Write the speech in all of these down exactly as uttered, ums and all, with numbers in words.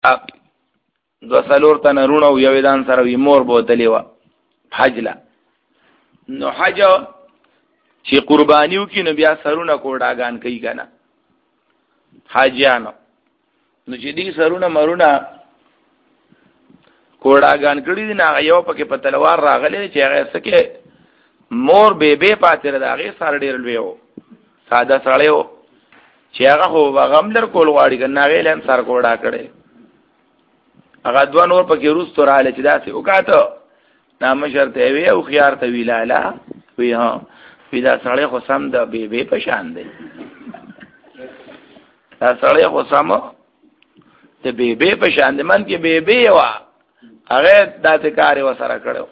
دو سلور تن رونه او یو دان سره وی مور بوتلی و حج لا نو حج چې قربانیو کې نو بیا سرونه کوډاګان کوي کنه حاجیانو نو چې دې سرونه مرونه کوډاګان کړی دي نه یو پکې په تلوار راغلی چې هغه سکه مور به به پاتې راغی سره ډیر لوي و ساده سړی و چې هغه خو غم در کول غواړي کنه غیل هم سر کوډا کړي هغه دوه نور پکې روز تر حاله چې داسې وکاته نام شرط وی او خيار ته ویلاله وی ها پیدا سړی خو سم د به به پشان دی دا سړی خو سم ته به به پشان دی من کې به به وا هغه داسې کار وسره کړو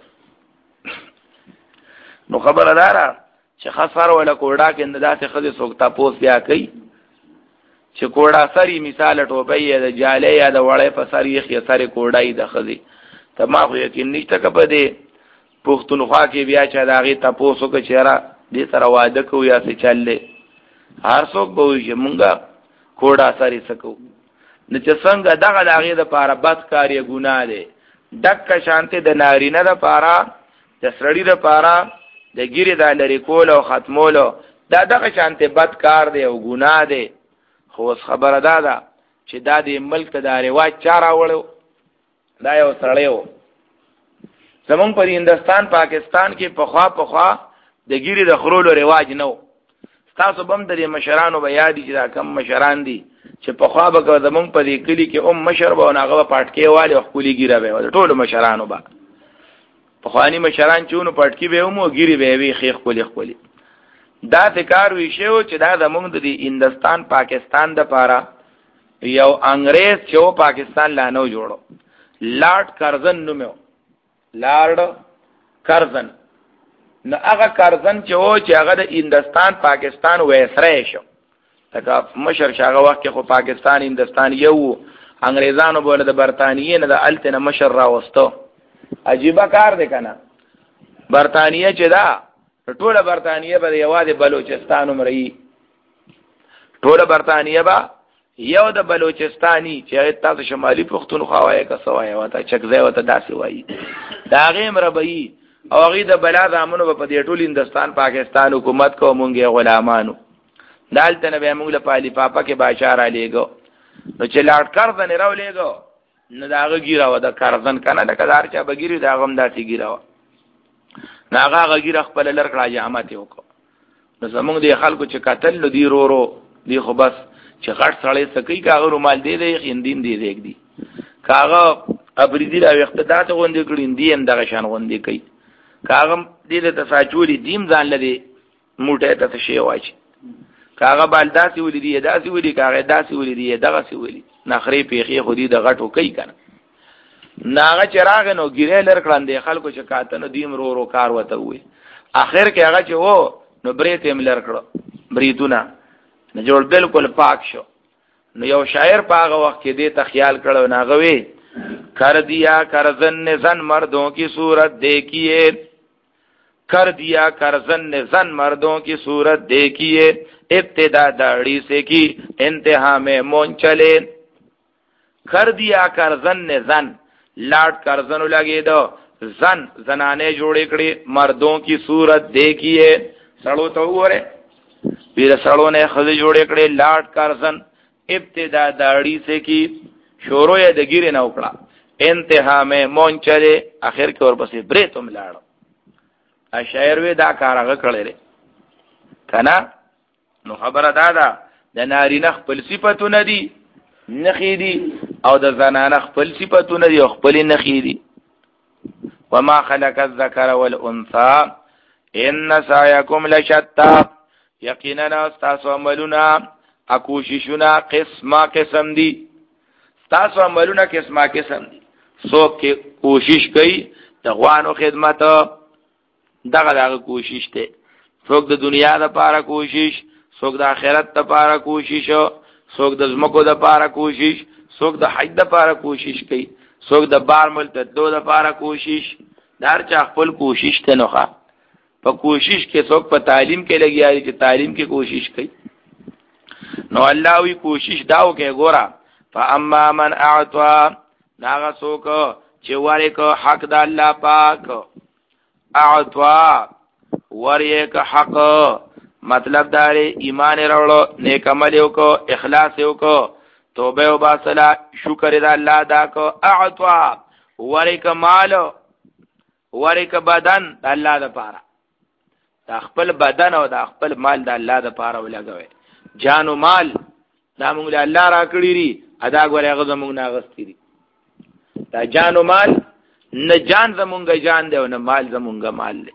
نو خبره دارا چې خسر ولا کوډا کې انداسه خدي سوکتا پوس بیا کوي چې کوډا سری مثال ټوبې د جالې یا د وړې په سری یې سری کوډای د خدي ته ما خو یقین نشته کپه دې پښتونخوا کې بیا چې داغه تاسو کو چهره دې سره واده کو یا څه چللې هر څوک به وي مونږه کوډا سری سکو نو چې څنګه دغه داغه د پاره بد کاری ګناه ده دک شانته د نارینه د پاره د سړی د پاره د ګیره د لری کول او ختمولو دا دغه شانته بد کار دی او ګناه دی خو خبره ده دا چې دا د ملک ته د رواج چاره وړو دا یو سړی و زمونږ په هندستان پاکستان کې په خوا په خوا د ګیره د خرولو رواج نو تاسو بم د مشرانو به یادی چې دا کم مشران دي چې په خوا به زمونږ په دې کلی کې ام مشر به ناغه پټکی والي او خولي ګیره به ټول مشرانو به په خواني مشران چونو پټکی به مو ګیری به وی خیخ کولی خولي دا ذکر وی شو چې دا زمونږ د هندستان پاکستان د پاره یو انګريز چې پاکستان لانو جوړو لارډ کرزن نومو لارډ کرزن نو هغه کرزن چې و چې هغه د هندستان پاکستان وېسره شو دا مشر شاغه وخت خو پاکستان هندستان یو انګريزانو بوله د برتانیې نه د التنه مشر راوستو عجیبه کار دی کنه برتانیې چې دا ټوله برتانیې به یوازې بلوچستان عمرې ټوله برتانیې به یو د بلوچستاني چې تاسو شمالي پښتونخوا وایي که سوای وته چکځای وته داسې وایي دا غیم ربي او غي د بلا زامنو په دې ټول هندستان پاکستان حکومت کو مونږه غلامانو دالته نه به موږ له پالي پاپا کې باشار علیګو نو چې لاټ کرزن راولېګو نو داغه ګیره و د کرزن کنه د کدار چا بګیری دا غم داسي ګیره و ناغه غیره خپل لړکړه جامت وکړو نو زمونږ د خلکو چې قتل دی رورو دی خو بس چې غټ سړی سکی کاغه رومال دی دی خندین دی دیګ دی کاغه ابریدی را اقتدار ته غونډې کړین دی هم دغه شان غونډې کوي کاغه دې ته ساچولي دیم ځان لدی موټه ته شی واچي کاغه بالداسي ولې دی داسي ولې کاغه داسي ولې دی دغه سی ولې نخري پیخي خودي د غټو کوي کنه ناغه چراغ نو ګیره لر کړاندې خلکو چې کاتنو دیم رو رو کار وته وي اخر کې هغه چې وو نو بریت هم لر کړو بریتونه نو جوړ بالکل پاک شو نو یو شاعر په هغه وخت کې دې ته خیال کړو ناغه وی کر دیا کرزن نے زن مردوں کی صورت دیکھیے کر دیا کرزن نے زن مردوں کی صورت دیکھیے ابتدا داڑھی سے کی انتہا میں مون چلے کر دیا کرزن نے زن لاٹ کرزن لگے دو زن زنانے جوڑے کڑی مردوں کی صورت دیکھیے سڑو تو گورے پھر سڑوں نے خز جوڑے کڑے لاٹ کرزن ابتدا داڑھی سے کی شورو یا دگیرے نہ اکڑا انتہا میں مون چلے آخر کے اور بس برے تم لاڑو اشعر وی دا کارغه کړل کنا نو خبره دادا د نارینه خپل صفاتونه دي نخې دي او د زنانه خپل صفاتونه دي او خپل نخې دي وما خلق الذکر والانثى ان سعيكم لشتى یقینا تاسو عملونه اکوششونه قسمه قسم دي تاسو عملونه قسمه قسم دي څوک کوشش کوي د غوانو خدمت دغه دغه کوشش ته څوک د دنیا لپاره کوشش څوک د آخرت لپاره کوشش څوک د زمکو لپاره کوشش څوک د حج لپاره کوشش کوي څوک د بار ملک دو لپاره کوشش دار چا خپل کوشش ته نوخه په کوشش کې څوک په تعلیم کې لګیاري چې تعلیم کې کوشش کوي نو الله وی کوشش داو کې ګورا فاما من اعطى ناغه څوک چې ورکو حق د الله پاک اعطى ورک حق مطلب دار ایمان راوړو نیک عمل وکړو اخلاص وکړو توبه او باصلا شکر د الله ادا کو اعطى ورک مال ورک بدن د الله د پاره د خپل بدن او د خپل مال د الله د پاره ولګوي جان او مال دا موږ له الله را کړی ری ادا غوړې هغه زموږ نه غستې دي دا جان او مال نه جان زمونږ جان دی او نه مال زمونږ مال دی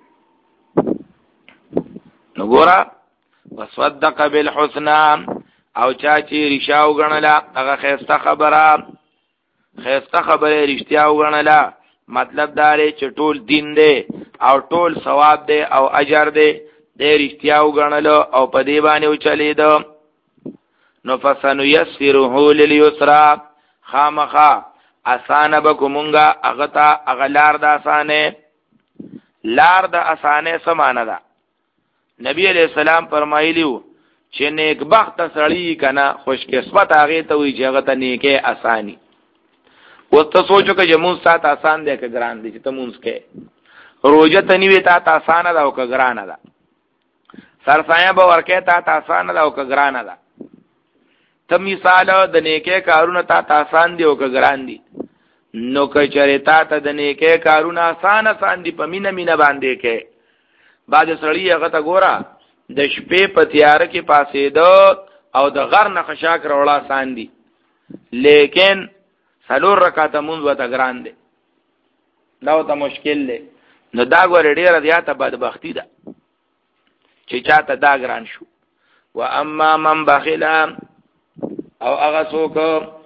نو ګورا وصدق بالحسنى او چا چې رشاو غنلا هغه خسته خبره خسته خبره رښتیا وغنلا مطلب داري چې ټول دین دی او ټول ثواب دی او اجر دی د رښتیا وغنلو او په دی باندې وچلید نو فسنيسره لليسرى خامخا آسان بکومونگا اغتا اغلار دا آسانه لار دا آسانه سمانه دا نبی علیہ السلام فرمایلیو چې نیک بخت سړی کنا خوش قسمت هغه ته وی چې هغه ته نیکه آسانی وسته سوچو که جمون سات آسان دی که ګران دی چې ته مونږ کې روزه تنوي تا آسان دا او که ګران ده سرسایه به ورکه تا آسان دا او که ګران ده ته مثال د نیکه کارونه تا آسان دی او که ګران دي نو که چرتا ته د نیکه کارونه آسان آسان دي په مینه مینه باندې کې بعد سړی هغه ته ګورا د شپې په تیار کې پاسې دو او د غر نه خشاک روړا آسان دي لیکن سلور رکعات مونږ وته ګران دي دا ته مشکل دی نو دا ګور ډیره زیاته بدبختی ده چې چاته دا ګران شو و اما من بخیل او هغه څوک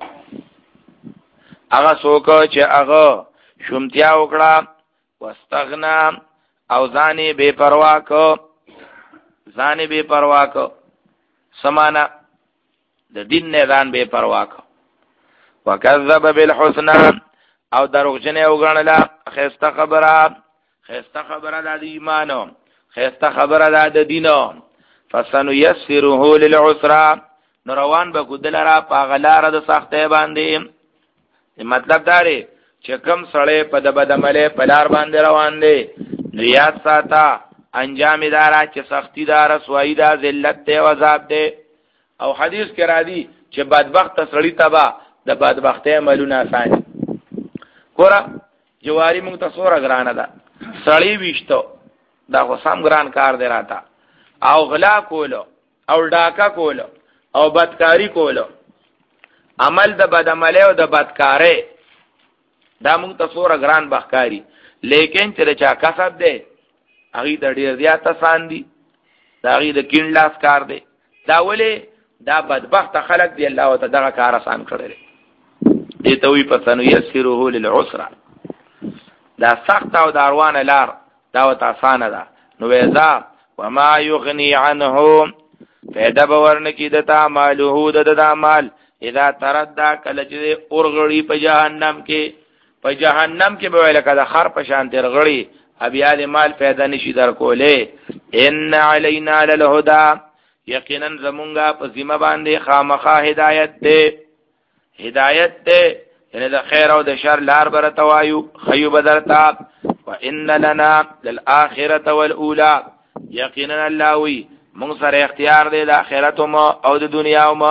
هغه څوک چې هغه شومتیا وکړه واستغنا او ځانې بے پروا کو ځانې بے پروا کو سمانا د دین نه ځان بے پروا کو وکذب بالحسنى او دروغجنه وګڼله خسته خبره خسته خبره د ایمانو خسته خبره د دینو فسنيسره للعسرى نوروان به کودلرا پاغلار د سختې باندې مطلب داري چې کم سړی په د بدعمله پلار باندې روان دی ریاض ساته انجام دارا چې سختی دار سوئی دا ذلت ته عذاب دی او حدیث کې را دي چې بدبخت سړی تبا د بدبختۍ عملونه آسان ګوره جواری موږ ته سوره ګرانه ده سړی وشتو دا خو سم ګران کار دی راته او غلا کولو او ډاکا کولو او بدکاری کولو عمل د بدعمله او د بدکارۍ دا موږ ته سوره ګران بخکاری لیکن چې چا کسب دی هغه د ډیر زیات آسان دي دا هغه د کین لاس کار دی دا ولې دا بدبخت خلق دی الله تعالی دغه کار آسان کړی دی ته وی پسنو یسره للعسرى دا سخت او داروان لار دا وت آسان ده نو وذا وما یغنی عنه پیدا باور نه کی دتا مالو د د مال اذا تردى کله چې اورغړی په جهنم کې په جهنم کې به لکه د خر په شان ترغړی ابیا د مال پیدا نشي در کوله ان علینا للهدى یقینا زمونږه په ذمہ باندې خامخا هدایت ده هدایت ده یعنی د خیر او د شر لار بر توایو خیو بدرتا وان لنا للاخره والاولى یقینا الله وی موږ سره اختیار دی د آخرت او د دنیا او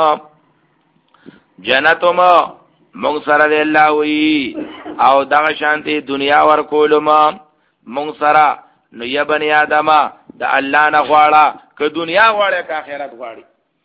جنت او موږ سره دی الله وی او دغه شانتي دنیا ور کولم موږ سره نو یا بنی آدم د الله نه غواړه که دنیا غواړي که آخرت غواړي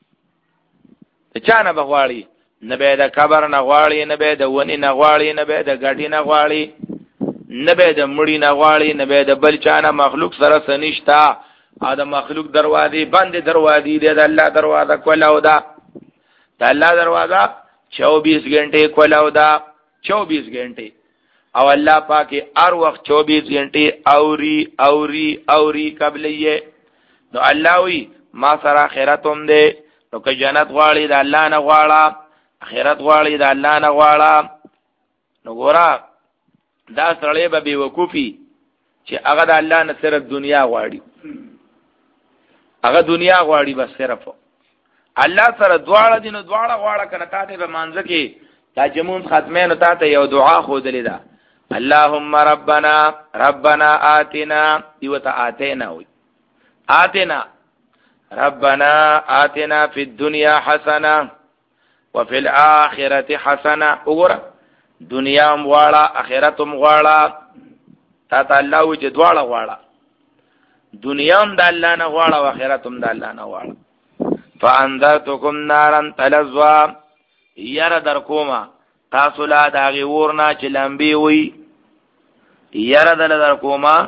چا نه بغواړي نه به د قبر نه غواړي نه به د ونی نه غواړي نه به د ګډي نه غواړي نه به د مړی نه غواړي نه به د بل چا نه مخلوق سره سنشتا ا د مخلوق دروازې بند دروازې د الله دروازه کولاو دا د الله دروازه چوبیس غنټه کولاو دا چوبیس غنټه او الله پاک هر وخت چوبیس غنټه اوري اوري اوري قبليه نو الله وی ما سره آخرت هم ده نو که جنت غواړي د الله نه غواړه آخرت غواړي د الله نه غواړه نو ګورا دا سړی به بي وقوفي چې هغه د الله نه صرف دنیا غواړي هغه دنیا غواړي بس صرف الله سره دواړه دینو دواړه غواړه کنه تاسو به مانځ کې دا جمون ختمه ته ته یو دعا خو دلې ده اللهم ربنا ربنا آتنا دیوته آتینا وي آتنا ربنا آتنا فی الدنيا حسنه وفي الاخره حسنه وګوره دنیا هم غواړه آخرت هم غواړه تا ته الله وجه دواړه غواړه دنیا هم د الله نه غواړه او آخرت هم د الله نه غواړه فانذرتكم نارا تلظى ير در کوما تاسو لا داغي ورنا چې لمبي وي ير دل در کوما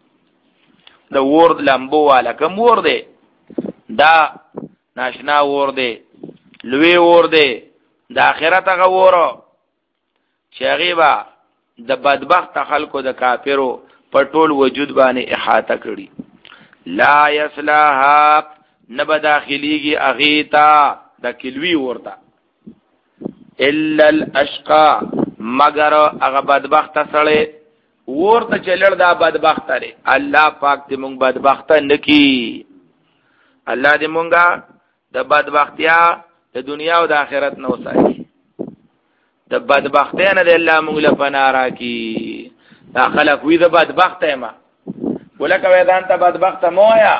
د ورد لمبو والا کوم ور دی دا ناشنا ور دی لوی ور دی د آخرت هغه ور چې غیبا د بدبخت خلکو د کافرو په ټول وجود باندې احاطه کړي لا یصلاها نبا داخلیگی اغیتا دا کلوی ورتا الا الاشقا مگر اغا بدبخت سڑے ورتا چلر دا بدبخت رے اللہ پاک دی مونگ بدبخت نکی اللہ دی مونگا دا بدبختیا دا دنیا و دا آخرت نو سائی دا بدبختینا دا اللہ مونگ لپنارا کی دا خلق وی دا بدبخت ما بولکا ویدان تا بدبخت مویا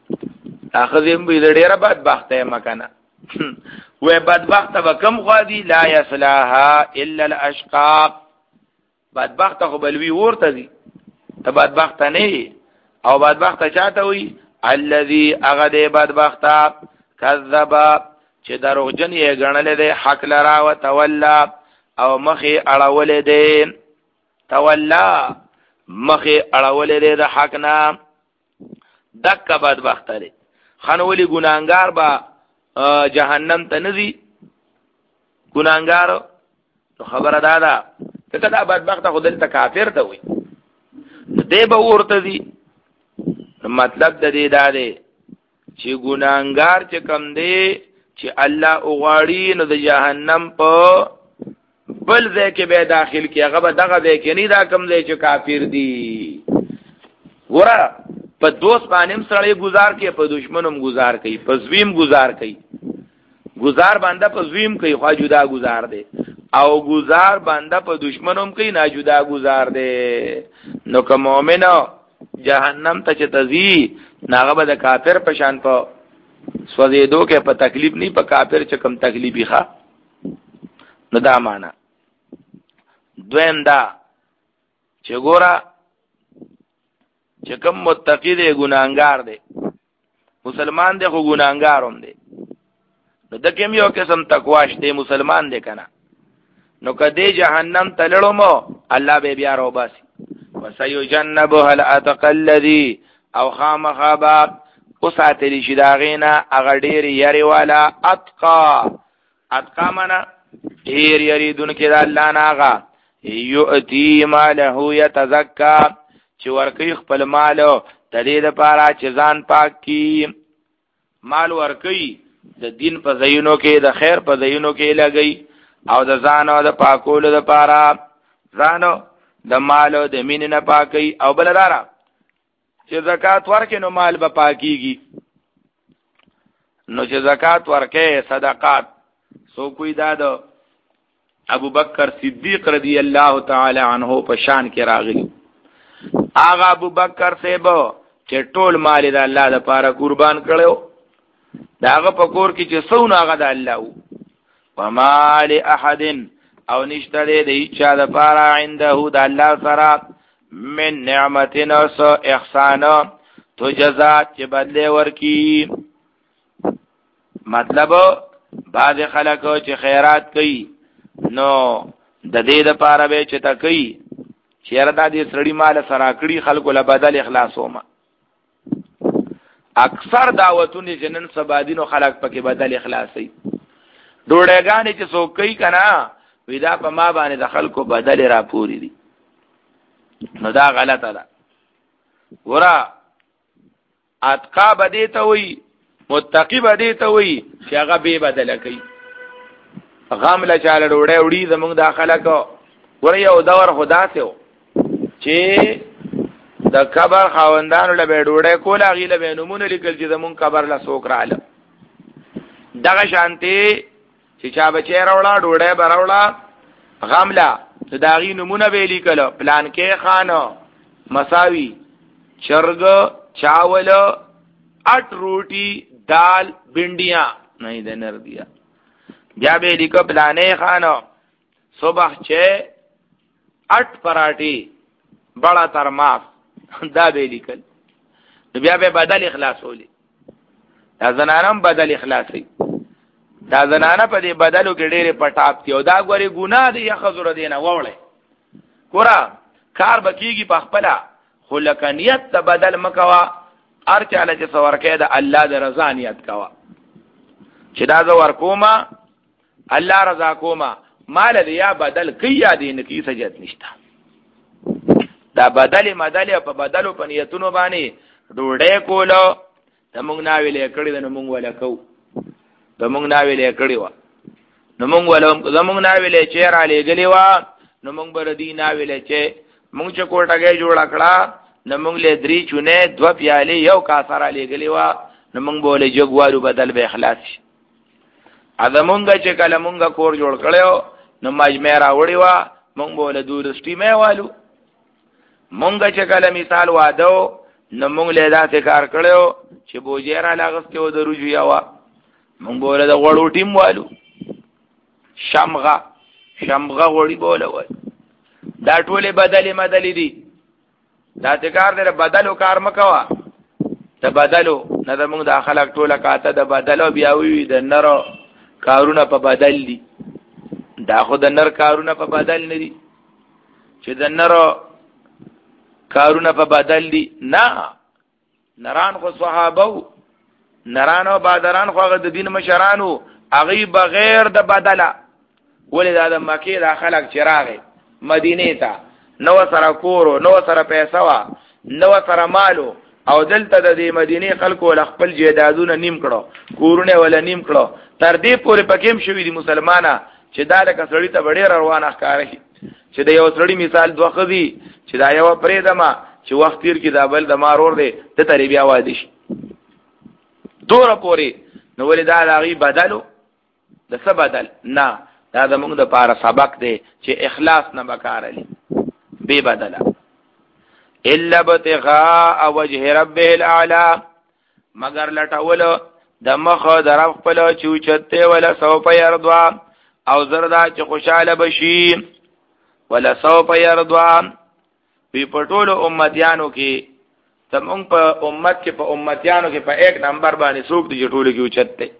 اخذیم بی در دیر بدبخت مکانا وی بدبخت با کم خوادی لا یصلاها الا الاشقاق بدبخت خو بلوی ورطا دی تا بدبخت نی او بدبخت چاہتا ہوئی الذي اغد بدبخت کذبا چه دروغ جن یہ گنل دے حق لرا و تولا او مخی اڑاول دے تولا مخی اڑاول دے دا حقنا دک بدبخت دے خانولی گناهګار با جهنم ته نزي ګناهګار نو خبره دادا ته دا بدبخت خودل ته کافر ته وي دې به ورته دي مطلب د دې دا دی چې ګناهګار چې کم دی چې الله اوغاړي نو د جهنم په بل ځای کې به داخل کی هغه به دغه ځای کې نه دا کم دی چې کافر دی ورا په دوست باندې سړی گزار کوي په دشمنوم گزار کوي په زویم گزار کوي گزار باندې په زویم کوي خو جدا گزار دی او گزار باندې په دشمنوم کوي نه جدا گزار دی نو که مؤمن جهنم ته چې تزي ناغه به د کافر په شان په سوځېدو کې په تکلیف نه په کافر چې کم تکلیفي ښه نو دا معنا دویم دا چې ګوره چې کوم متقی دی ګناهګار دی مسلمان دی خو ګناهګار هم دی نو د کوم یو قسم تقوا شته مسلمان دی کنه نو کدی جهنم تلړو مو الله به بیا رو باسي وسيجنبها الاتقى الذي او خامخبا اوساتلی شداغینا اغه ډیر یری والا اتقا اتقا معنا ډیر یری دن کې د الله ناغه یؤتی ماله یتزکا چې ورکی خپل مال د دې لپاره چې ځان پاک کی مال ورکی د دین په ځایونو کې د خیر په ځایونو کې لګي او د ځان او د پاکولو لپاره ځانو د مال او د مين نه پاکي او بلدارا چې زکات ورکې نو مال به پاکيږي نو چې زکات ورکې صدقات سو کوئی دادو ابو بکر صدیق رضی الله تعالی عنہ په شان کې راغلی آغا ابو بکر سے بو چې ټول مال د الله لپاره قربان کړو داغه په کور کې چې څو ناغه د الله وما لاحد او نشته دې چې د لپاره عنده د الله سره من نعمتنا سو احسان تو جزاء چې بدله ورکی مطلب بعض خلکو چې خیرات کوي نو د دې لپاره به چې تا کوي چیرې دا دې سړی مال سره کړی خلکو له بدل اخلاصوما اکثر دعوتونه جنن سبادینو خلق پکې بدل اخلاصي ډوړېګانې چې څوک کوي کنه ودا په ما باندې د خلکو بدل را پوری دي نو دا غلطه ده ورا اتقا بدی ته وي متقی بدی ته وي چې هغه به بدل کوي غام لا چاله ډوړې وړي زمونږ د خلکو ور یو دور خدا ته چې د قبر خاوندانو له ډوړې کوله غیله به نمونه لیکل چې زمون قبر لا سوک رااله دغه شانتي چې چا بچی راوړه ډوډۍ براوړه غملا داغي نمونه به لیکلو پلان کې خانو مساوي چرګ چاول اٹ روٹی دال بنڈیاں نہیں دنر دیا بیا به لیکو پلانې خانو صبح چه اٹ پراٹی بڑا ترماس دا به لیکل بیا به بدل اخلاصولی دا زنانم بدل اخلاصي دا زنانه په دې بدلو کې ډېرې پټاپ تي او دا غوري ګناه دی یا خزر دینه ووړي کورا کار بکیږي په خپل خو لکه نیت ته بدل مکوا ارچاله چې سورکه د الله د رضا نیت کوا چې دا زو ورکوما الله رضا کوما مال دې یا بدل کیا دین کی سجد نشتا دا بدل مدل په بدلو په نیتونو باندې ډوډۍ کولو ته مونږ ناویلې کړی د مونږ ولا کو د مونږ ناویلې کړی و نو مونږ ولا زمونږ ناویلې چې را لګلې و نو مونږ بر دې ناویلې چې مونږ چې کوټه جوړ کړه نو مونږ له درې چونه دو پیالې یو کاسره لګلې و نو مونږ بوله جګوالو بدل به اخلاص شي اذا مونږ چې کله مونږ کور جوړ کړو نو مجمع را وړي و مونږ بوله دورسټي مې والو مونږ چې کله مثال وادو نو مونږ له داسې کار کړو چې بوجیرا لاغسته و دروجو یوا مونږ بوله د غړو ټیم والو شمغه شمغه غړي بوله وای دا ټوله بدلې مدلې دي دا کار دې بدلو کار مکوا ته بدلو نه د مونږ د خلک ټوله کاته د بدلو بیا وی د نر کارونه په بدل دي دا خو د نر کارونه په بدل نه دي چې د نر کارونه په بدل دي نه نران خو صحابه نرانو بادران خو د دین مشرانو اغي بغیر د بدله ولې د مکه د خلک چراغ مدینه ته نو سره کورو نو سره پیسې وا نو سره مالو او دلته د دې مدینه خلکو ول خپل جیدادونه نیم کړو کورونه ول نیم کړو تر دې پورې پکېم شوی دي مسلمانانه چې دا د کسړی ته ډېر روانه ښکاري چې د یو سړی مثال دوه خدي چې دا یو پرې دما چې وخت تیر کې دا بل د مارور دی ته تری بیا وادي شي دوره پورې نو ولې دا لاغي بدلو د څه بدل نه دا د موږ د پاره سبق دی چې اخلاص نه وکړلی به بدلا الا بتغاء وجه ربه الاعلى مگر لټول د مخ در خپل چوچته ولا سوف يرضى او زردا چې خوشاله بشي ولا سوف يرضى په پټولو امتیانو کې تمون په امت کې په امتیانو کې په ایک نمبر باندې څوک دی ټولو کې اوچته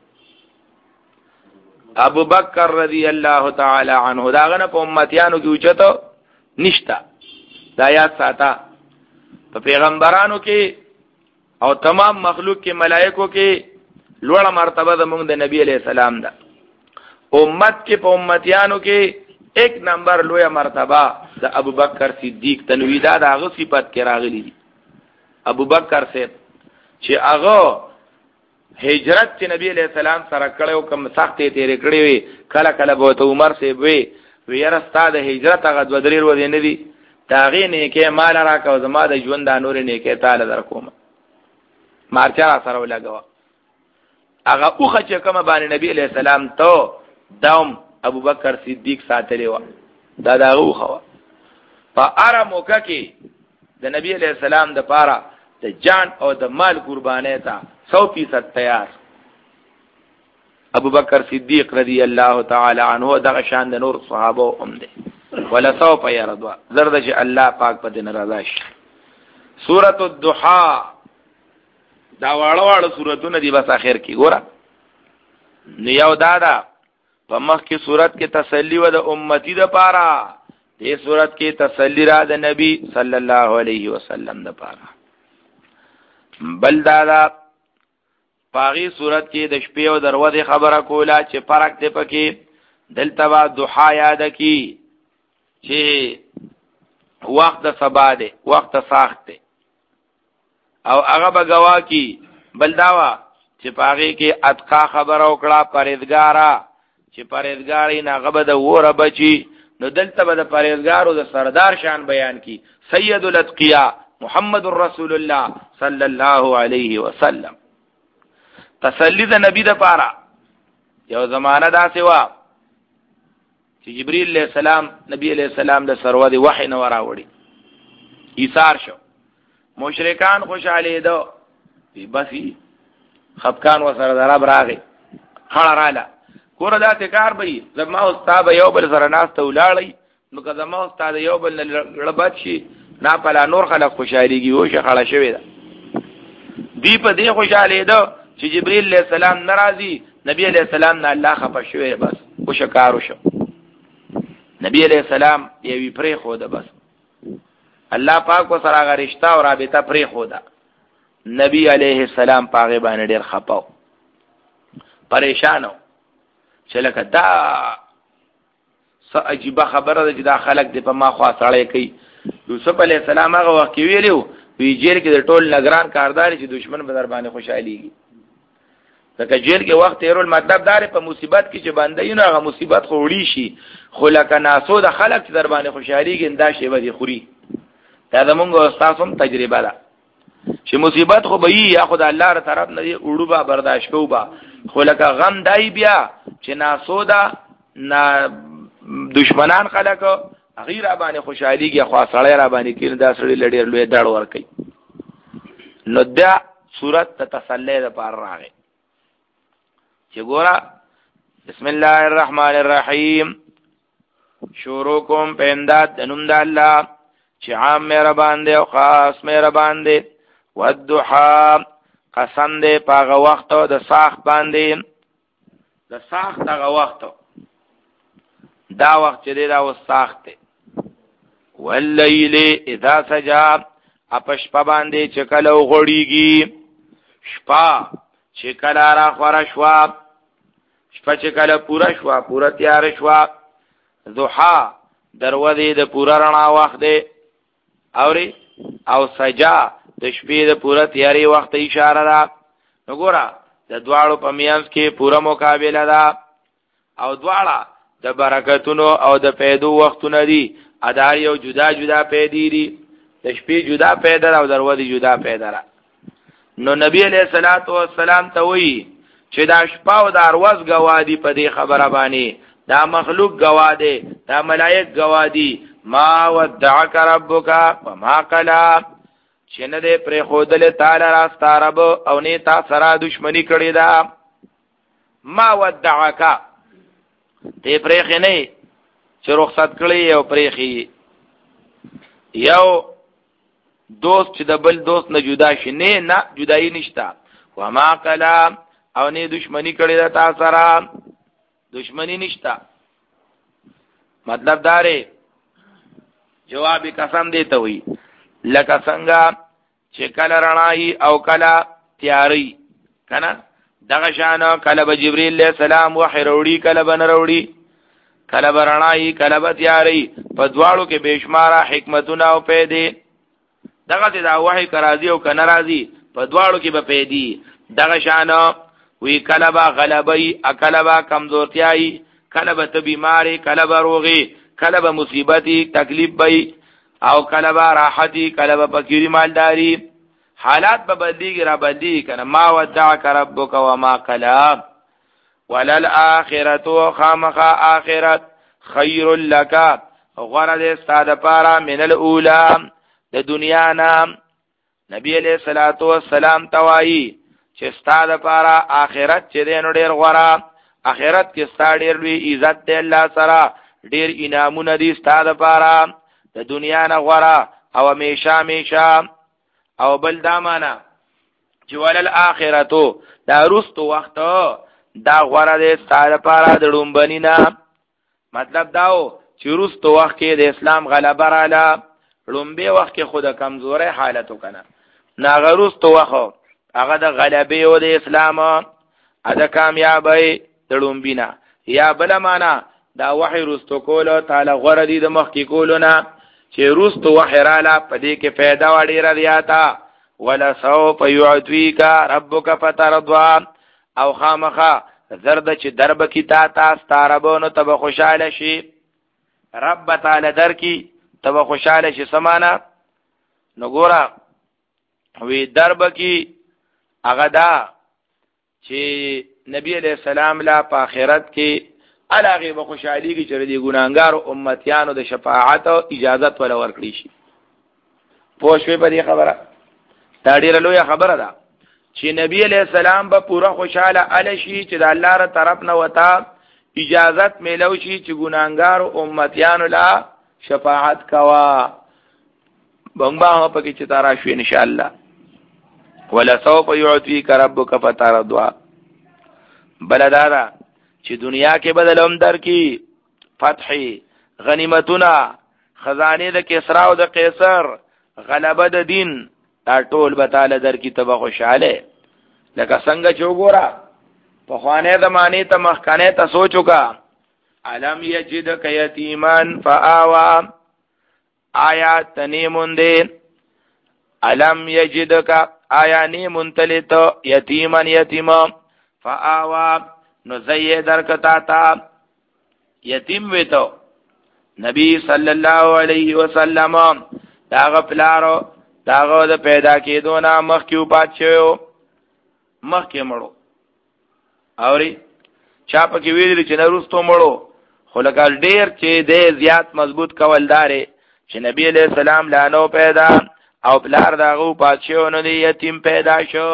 ابو بکر رضی الله تعالی عنہ داغه په امتیانو کې اوچته نشتا دا یاد ساته په پیغمبرانو کې او تمام مخلوق کې ملائکو کې لوړه مرتبه د موږ د نبی علیہ السلام ده امت کې په امتیانو کې ایک نمبر لوی مرتبه د ابو بکر صدیق تنویدا د هغه صفات کې راغلي دي ابو بکر سے چې هغه هجرت چې نبی علیہ السلام سره کړو کوم سختې تیرې کړې وي کله کله بوته عمر سے وي ویره ستاد هجرت هغه د درې ورځې نه دي تاغې نه کې مال راکاو زما د ژوند د نور نه کې تعالی در کوم مارچا سره ولګوا هغه اوخه چې کوم باندې نبی علیہ السلام ته دوم ابو بکر صدیق ساتلی و دا دا اوخه په ارموکه کې د نبی علیہ السلام د پاره د جان او د مال قربانه تا سو فیصد تیار ابو بکر صدیق رضی الله تعالی عنہ دغه شان د نور صحابه هم دي ولا سوف يرضى زرد چې الله پاک په دین رضا شي سورۃ الضحى دا واړه واړه سوراتونه دي بس اخر کې ګوره نیو دادا په مخ کې سورۃ کې تسلی و د امتی د پاره دې سورۃ کې تسلی را د نبی صلی الله علیه وسلم د پاره بل دادا پاغي صورت کې د شپې او دروازه خبره کوله چې فرق دی پکې دلته وا ضحا یاد کی چې وخت د سبا دی وخت ساخت دی او هغه بغوا کی بل داوا چې پاغي کې اتقا خبره وکړه پرېزګارا چې پرېزګاری نه غبه د وره بچي نو دلته به د پرېزګارو د سردار شان بیان کی سید الاتقیاء محمد رسول الله صلی الله علیه وسلم تسلی د نبی د پاره یو زمانہ داسې وا چې جبرئیل علیہ السلام نبی علیہ السلام د سرور وحی نو راوړي ایثار شو مشرکان خوشاله دو بسی خفقان وسره دراب راغی خړه رااله کور داسې کار به زما استاد یو بل سره ناس ته ولاړی نو که زما استاد یو بل لړبات شي نه پلا نور خلک خوشاليږي او شخړه شوی ده دی په دې خوشاله ده چې جبرئیل علیہ السلام ناراضي نبی علیہ السلام نه الله خپه شوی بس او شکارو شو نبی علیہ السلام یوی پرې خو ده بس الله پاک وسره غرشتہ او رابطه پرې خو ده نبی علیہ السلام پاغه باندې ډیر خپاو پریشانو چې لکه دا څه عجیب خبره ده چې دا خلک د په ما خوا سړی کوي یوسف علیہ السلام هغه وخت ویلو وی جیل کې د ټول نگران کاردار چې دشمن به در باندې خوشاليږي ځکه جیل کې وخت تیرول مطلب دار په مصیبت کې چې باندې نه هغه مصیبت خوړی شي خو لکه ناسو د خلک چې در باندې خوشاليږي انده شی به خوري دا زمونږ استاد هم تجربه ده چې مصیبت خو به یا خدای الله تر طرف نه وړو با برداشت کوو با خو لکه غم دای بیا چې ناسو دا نا دشمنان خلک غیر باندې خوشاليږي خو سړی را باندې کین دا سړی لډیر لوی دړ ور کوي نو دا صورت ته تسلی ده پر راغی چې ګورا بسم الله الرحمن الرحیم شروع کوم په امداد د نوم د الله چې عام مهربان دی او خاص مهربان دی والضحى قسم دی پاغه وخت د ساخ باندې د ساخ دغه وخت دا وخت چې دا و ساخت دی واللیل اذا سجا اپش په باندې چې کله غړیږي شپه چې کله را خورا شوا شپه چې کله پورا شوا پورا تیار شوا ضحى دروازه د پورا رڼا وخت دی اوري او سجا د شپې د پورا تیاری وخت اشاره ده وګوره د دواړو په میانس کې پورا مقابله ده او دواړه د برکتونو او د پیدو وختونه دي ادار یو جدا جدا پیدا دي د شپې جدا پیدا او دروازه جدا پیدا را نو نبی علیہ الصلوۃ والسلام ته وی چې دا شپه او د ارواز گوادی په دې خبره باندې دا مخلوق گواده دا ملائک گوادی ما ودعک ربک وما قلا چې نه دې پر خودل تعالی راستا رب او نه تا سره دشمنی کړی دا ما ودعک ته پرېخې نه چې رخصت کړی او پرېخې یو دوست چې د بل دوست نه جدا شي نه نه جدایی نشتا وما قلا او نه دشمنی کړی دا تا سره دشمنی نشتا مطلب داره جواب قسم دیته وي لکه څنګه چې کله رڼای او کله تیاری کنه دغه شان کله به جبرئیل علیہ السلام وحی وروړي کله به نروړي کله به رڼای کله به تیاری په دواړو کې بشماره حکمتونه او پیدې دغه دا وحی کرازي او کنه راځي په دواړو کې به پیدې دغه شان وی کله به غلبي اکله به کمزورتیاي کله به ته بیماری کله به روغي کله به مصیبتي تکلیف بي او کله به راحتي کله به فقيري مالداري حالات به بدلیږي را بدلی کنه ما ودعك ربك وما قلا وللآخرة خامخ آخرت خير لك غرض استاد پارا من الاولى د دنیا نام نبی علیہ الصلوۃ والسلام توایی چې استاد پارا آخرت چې دینو ډیر غورا آخرت کې ستاره ډیر لوی عزت دی الله سره ډیر انعامونه دي استاد پارا د دنیا نه غورا او همیشه همیشه او بل دامانا چې ولل اخرتو دا رستو وخت دا غوړه د ستاره پارا د ډومبنینا مطلب داو چې رستو وخت کې د اسلام غلبه رااله ډومبه وخت کې خود کمزوري حالت وکنه ناغرستو وخت هغه د غلبه او د اسلام اده کامیابی د ډومبینا یا بل معنا دا وحی رستو کولو تعالی غوړه دي د مخ کې کولونه چې رستو وحرالا پدې کې फायदा وړي را دیاتا ولا سو پيعتويک ربک فترضوا او خامخه زرد چې درب کی تا تا ستاربونو تب خوشاله شي رب تعالی در کی تب خوشاله شي سمانا نګورا وی درب کی هغه دا چې نبی علیہ السلام لا په آخرت کې علاغه به خوشحالي کې چې د ګناګار امتیانو د شفاعت او اجازت ولا ورکړي شي. پوښوي په دې خبره دا ډیره لویه خبره ده چې نبی علیہ السلام به پورا خوشاله ال شي چې د الله تر طرف نه وتا اجازت میلو شي چې ګناګار امتیانو لا شفاعت کوا بمبا په کې چې تارا شو ان شاء الله. ولا سوف يعطيك ربك فترضى. بلدارا چې دنیا کې بدلوم در کی فتح غنیمتونه خزانه د کسرا او د قیصر غلبه د دین دا ټول به تعالی در کی تبه خوشاله لکه څنګه چې وګورا په خوانه زمانه ته مخکنه ته سوچو کا علم یجدک یتیمان فآوا آیات تنیمون دین علم یجدک آیا نیمون تلیت یتیمان یتیما فآوا نو زی درکتا تا یتیم ویتو نبی صلی اللہ علیہ وسلم داغ پلارو داغو دا پیدا کی دونا مخ کیو پات شویو مخ کی مڑو اوری چاپا کی ویلی چه نروستو مڑو خلقال دیر چه دے زیاد مضبوط کول داره چه نبی علیہ السلام لانو پیدا او پلار داغو پات شویو نو دی یتیم پیدا شو.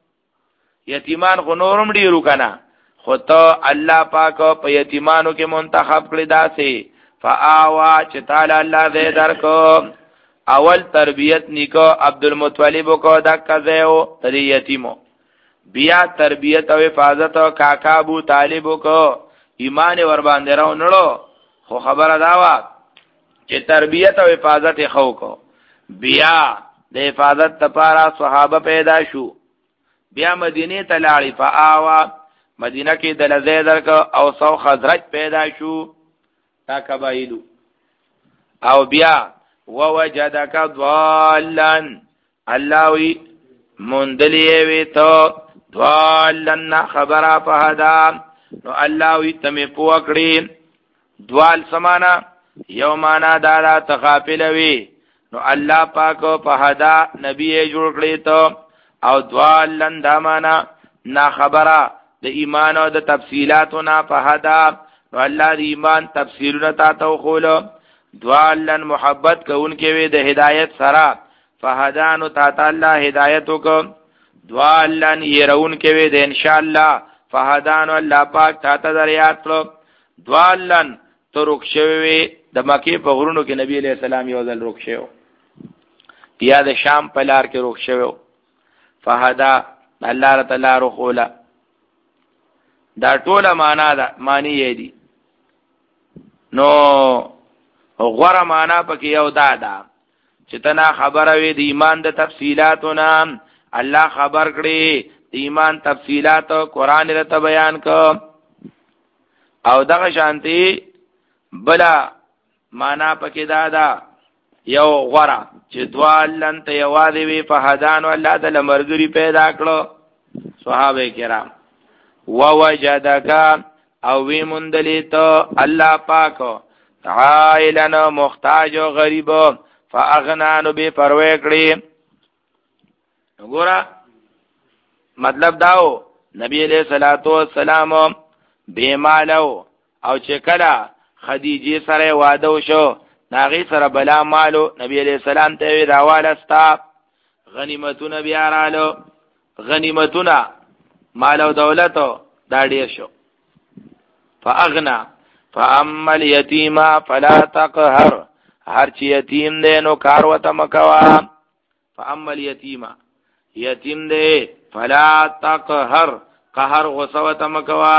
یتیمان خو نورم ډیرو کنا خو ته الله پاک په یتیمانو کې منتخب کړی داسې فآوا چې تعالی الله دې درکو. اول تربیت نیکو عبدالمطلب کو دک زیو تدی یتیمو بیا تربیت او حفاظت او کاکا ابو طالب کو ایمان ور باندې راو نړو خو خبره داوا چې تربیت او حفاظت خو کو بیا د حفاظت لپاره صحابه پیدا شو بیا مدینه ته لاړی فآوا مدینه کې د لزیدر کو او سو خزرج پیدا شو تا قبایلو او بیا ووجدک ضالن اللهوی مندلی وی تو ضالن خبره فهدا نو اللهوی تمی پوکړي دوال سمانا یو معنا دارا تغافل وی نو الله پاک فهدا نبی جوړ کړی ته او دوالن دامانا نا خبره د ایمان او د تفصیلاتو نا فهدا نو الله د ایمان تفصیلونه تا ته خولو دوالن محبت کوونکې وي د هدایت سره فهدانو تا تعالی هدایت وک دوالن يرون کې وي د ان شاء الله فهدانو الله پاک تا ته دریات کړو دوالن تو رخصوي د مکه په غرونو کې نبی عليه السلام یو ځل رخصو یا د شام په لار کې رخصو فهدا الله تعالی رخولا دا ټوله معنا ده معنی یې دي نو غوړه معنا پکې یو دا ده چې تنا خبره وي د ایمان د تفصیلاتونه الله خبر کړي د ایمان تفصیلات قرآن رته بیان کو او دغه شانتي بلا معنا پکې دا ده یو غوړه چې دوالن ته یوازې وي فهدان الله د لمرګري پیدا کړو صحابه کرام ووجدک او وی مندلیت الله پاک عائلن محتاج او غریب فاغنانو به پروا کړی. وګوره مطلب داو نبی علیہ الصلوۃ والسلام به مالو او چې کله خدیجه سره واده وشو ناغي سره بلا مالو نبی علیہ السلام ته وی راواله ستا غنیمتونه بیا رالو غنیمتونه مال او دولت دا ډیر شو. فاغنا فاما اليتيم فلا تقهر هر چی یتیم دې نو کار وته مکوا فاما اليتيم یتیم دې فلا تقهر قهر غصه وته مکوا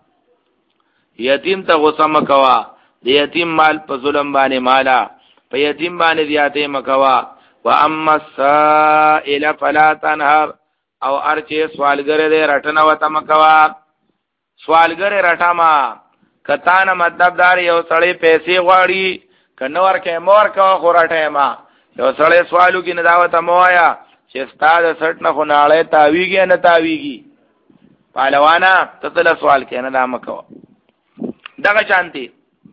یتیم ته غصه مکوا د یتیم مال په ظلم باندې مالا په یتیم باندې زیاته مکوا واما السائل فلا تنهر او ارچه سوالګره دې رټنه وته مکوا سوالګره رټما کتانه مطلب دار یو سړی پیسې غواړي کنور کې مور کا خورټه ما یو سړی سوالو کې نداوته موایا چې استاد سټ نه خناړې تاویږي نه تاویږي پهلوانا ته سوال کې نه دامه کو دغه شانتي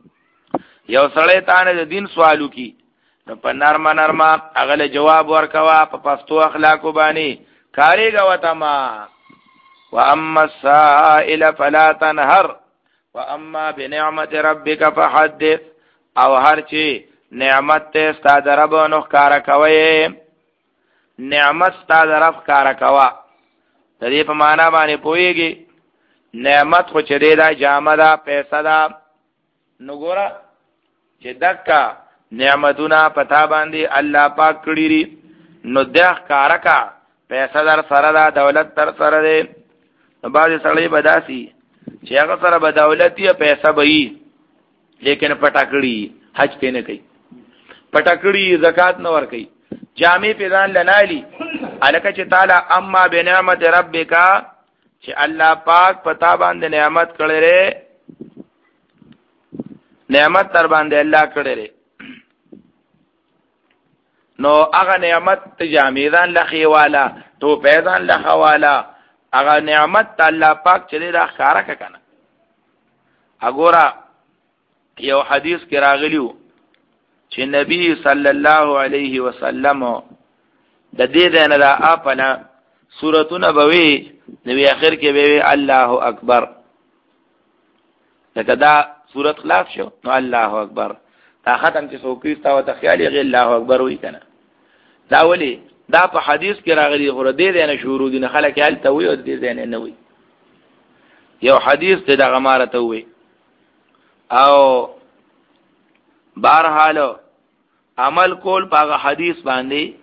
یو سړی تانه د دین سوالو کې نو په نرمه نرمه هغه جواب ورکوا په پښتو اخلاقو باندې کاریګا وته ما واما السائل فلا تنهر واما بنعمت ربك فحدث، او هر چی نعمت ته ستاد رب نو ښکارا کوي، نعمت ستاد رب ښکارا کوا. د دې په معنا باندې پويږي نعمت خو چې دا جامه دا پیسې دا نو ګوره چې دکا نعمتونه پتا باندې الله پاک کړی ری نو د ښکارا کا پیسې در سره دا دولت تر سره دی. نو باندې سړی بداسي چې هغه سره به دولت یا پیسې وي لیکن پټاکړي حج پې نه کوي، پټاکړي زکات نه ور کوي، جامع پیدان لنالي الکه چې تعالی اما بنعمت ربک چې الله پاک پتا باندې نعمت کړی ری، نعمت تر باندې الله کړی ری، نو هغه نعمت جامع ځان لخي والا تو پیدان لخوا والا هغه نعمت الله پاک چې دا ښکارا کنه. وګوره یو حدیث کې راغلیو چې نبی صلی الله علیه وسلم د دې دنه دا اپنا سورتونه بوي نبی اخر کې به الله اکبر، لکه دا سورت خلاف شو نو الله اکبر تا ختم چې څوک تا وته خیال یې الله اکبر وی کنه. دا ولی دا په حدیث کې راغلی غره دې دنه شروع دي نه خلک حال ته وي او دې دنه نه وي. یو حدیث ته د غماره ته وي او بهرحال عمل کول په حدیث باندې،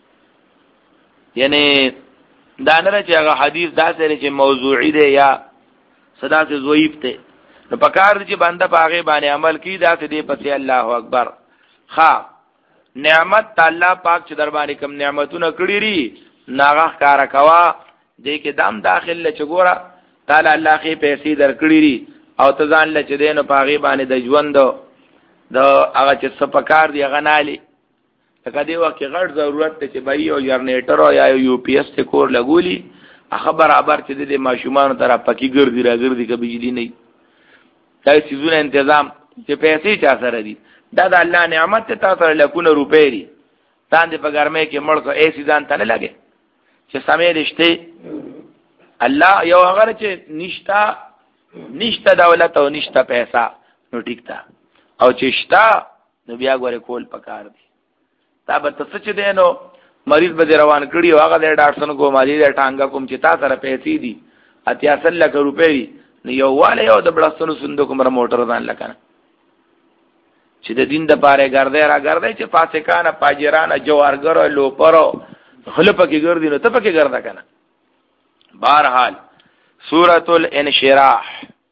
یعنی دا نه چې هغه حدیث دا سره چې موضوعی دی یا صدا سے ضعیف دی، نو پکار دي چې بنده په هغه باندې عمل کوي دا څه دی پسې الله اکبر. ها نعمت الله پاک چې در باندې کوم نعمتونه کړی ری ناغه کارا کوا دې کې دام داخله چګورا تعالی الله کې پیسې در کړی ری او تزان لچ دین په هغه باندې د ژوند د هغه چې سپکار دی غنالي لکه دی وخت غړ ضرورت ته چې بای او جنریټر او یا یو پی ایس ته کور لګولي هغه برابر چې د ماشومان طرف پکې ګرځي راګرځي که بجلی نه دا سيزونه تنظیم چې پیسې چا سره دي دا د الله نعمت ته تاسو لکونه روپې دي تاندې په ګرمه کې مړ کو ایسي ځان ته نه لګي چې سمې رښتې الله یو هغه چې نشتا نشتا دولت او نشتا پیسہ نو ټیک تا او چې شتا نو بیا ګوره کول پکار دي. تا به څه چې دینو مریض به روان کړی او هغه د ډاکټر څنګه کومالي د ټانګه کوم چې تا سره پیسې دي اتیا سل لک روپۍ نو یو واله یو د بلستونو صندوق مر موټر ځان لکنه چې د دین د پاره ګرځي را ګرځي چې فاسقانه پاجرانه جوارګرو لوپرو خلپ کې ګرځي نو ته پکې ګرځا کنه. بهرحال سورۃ الانشراح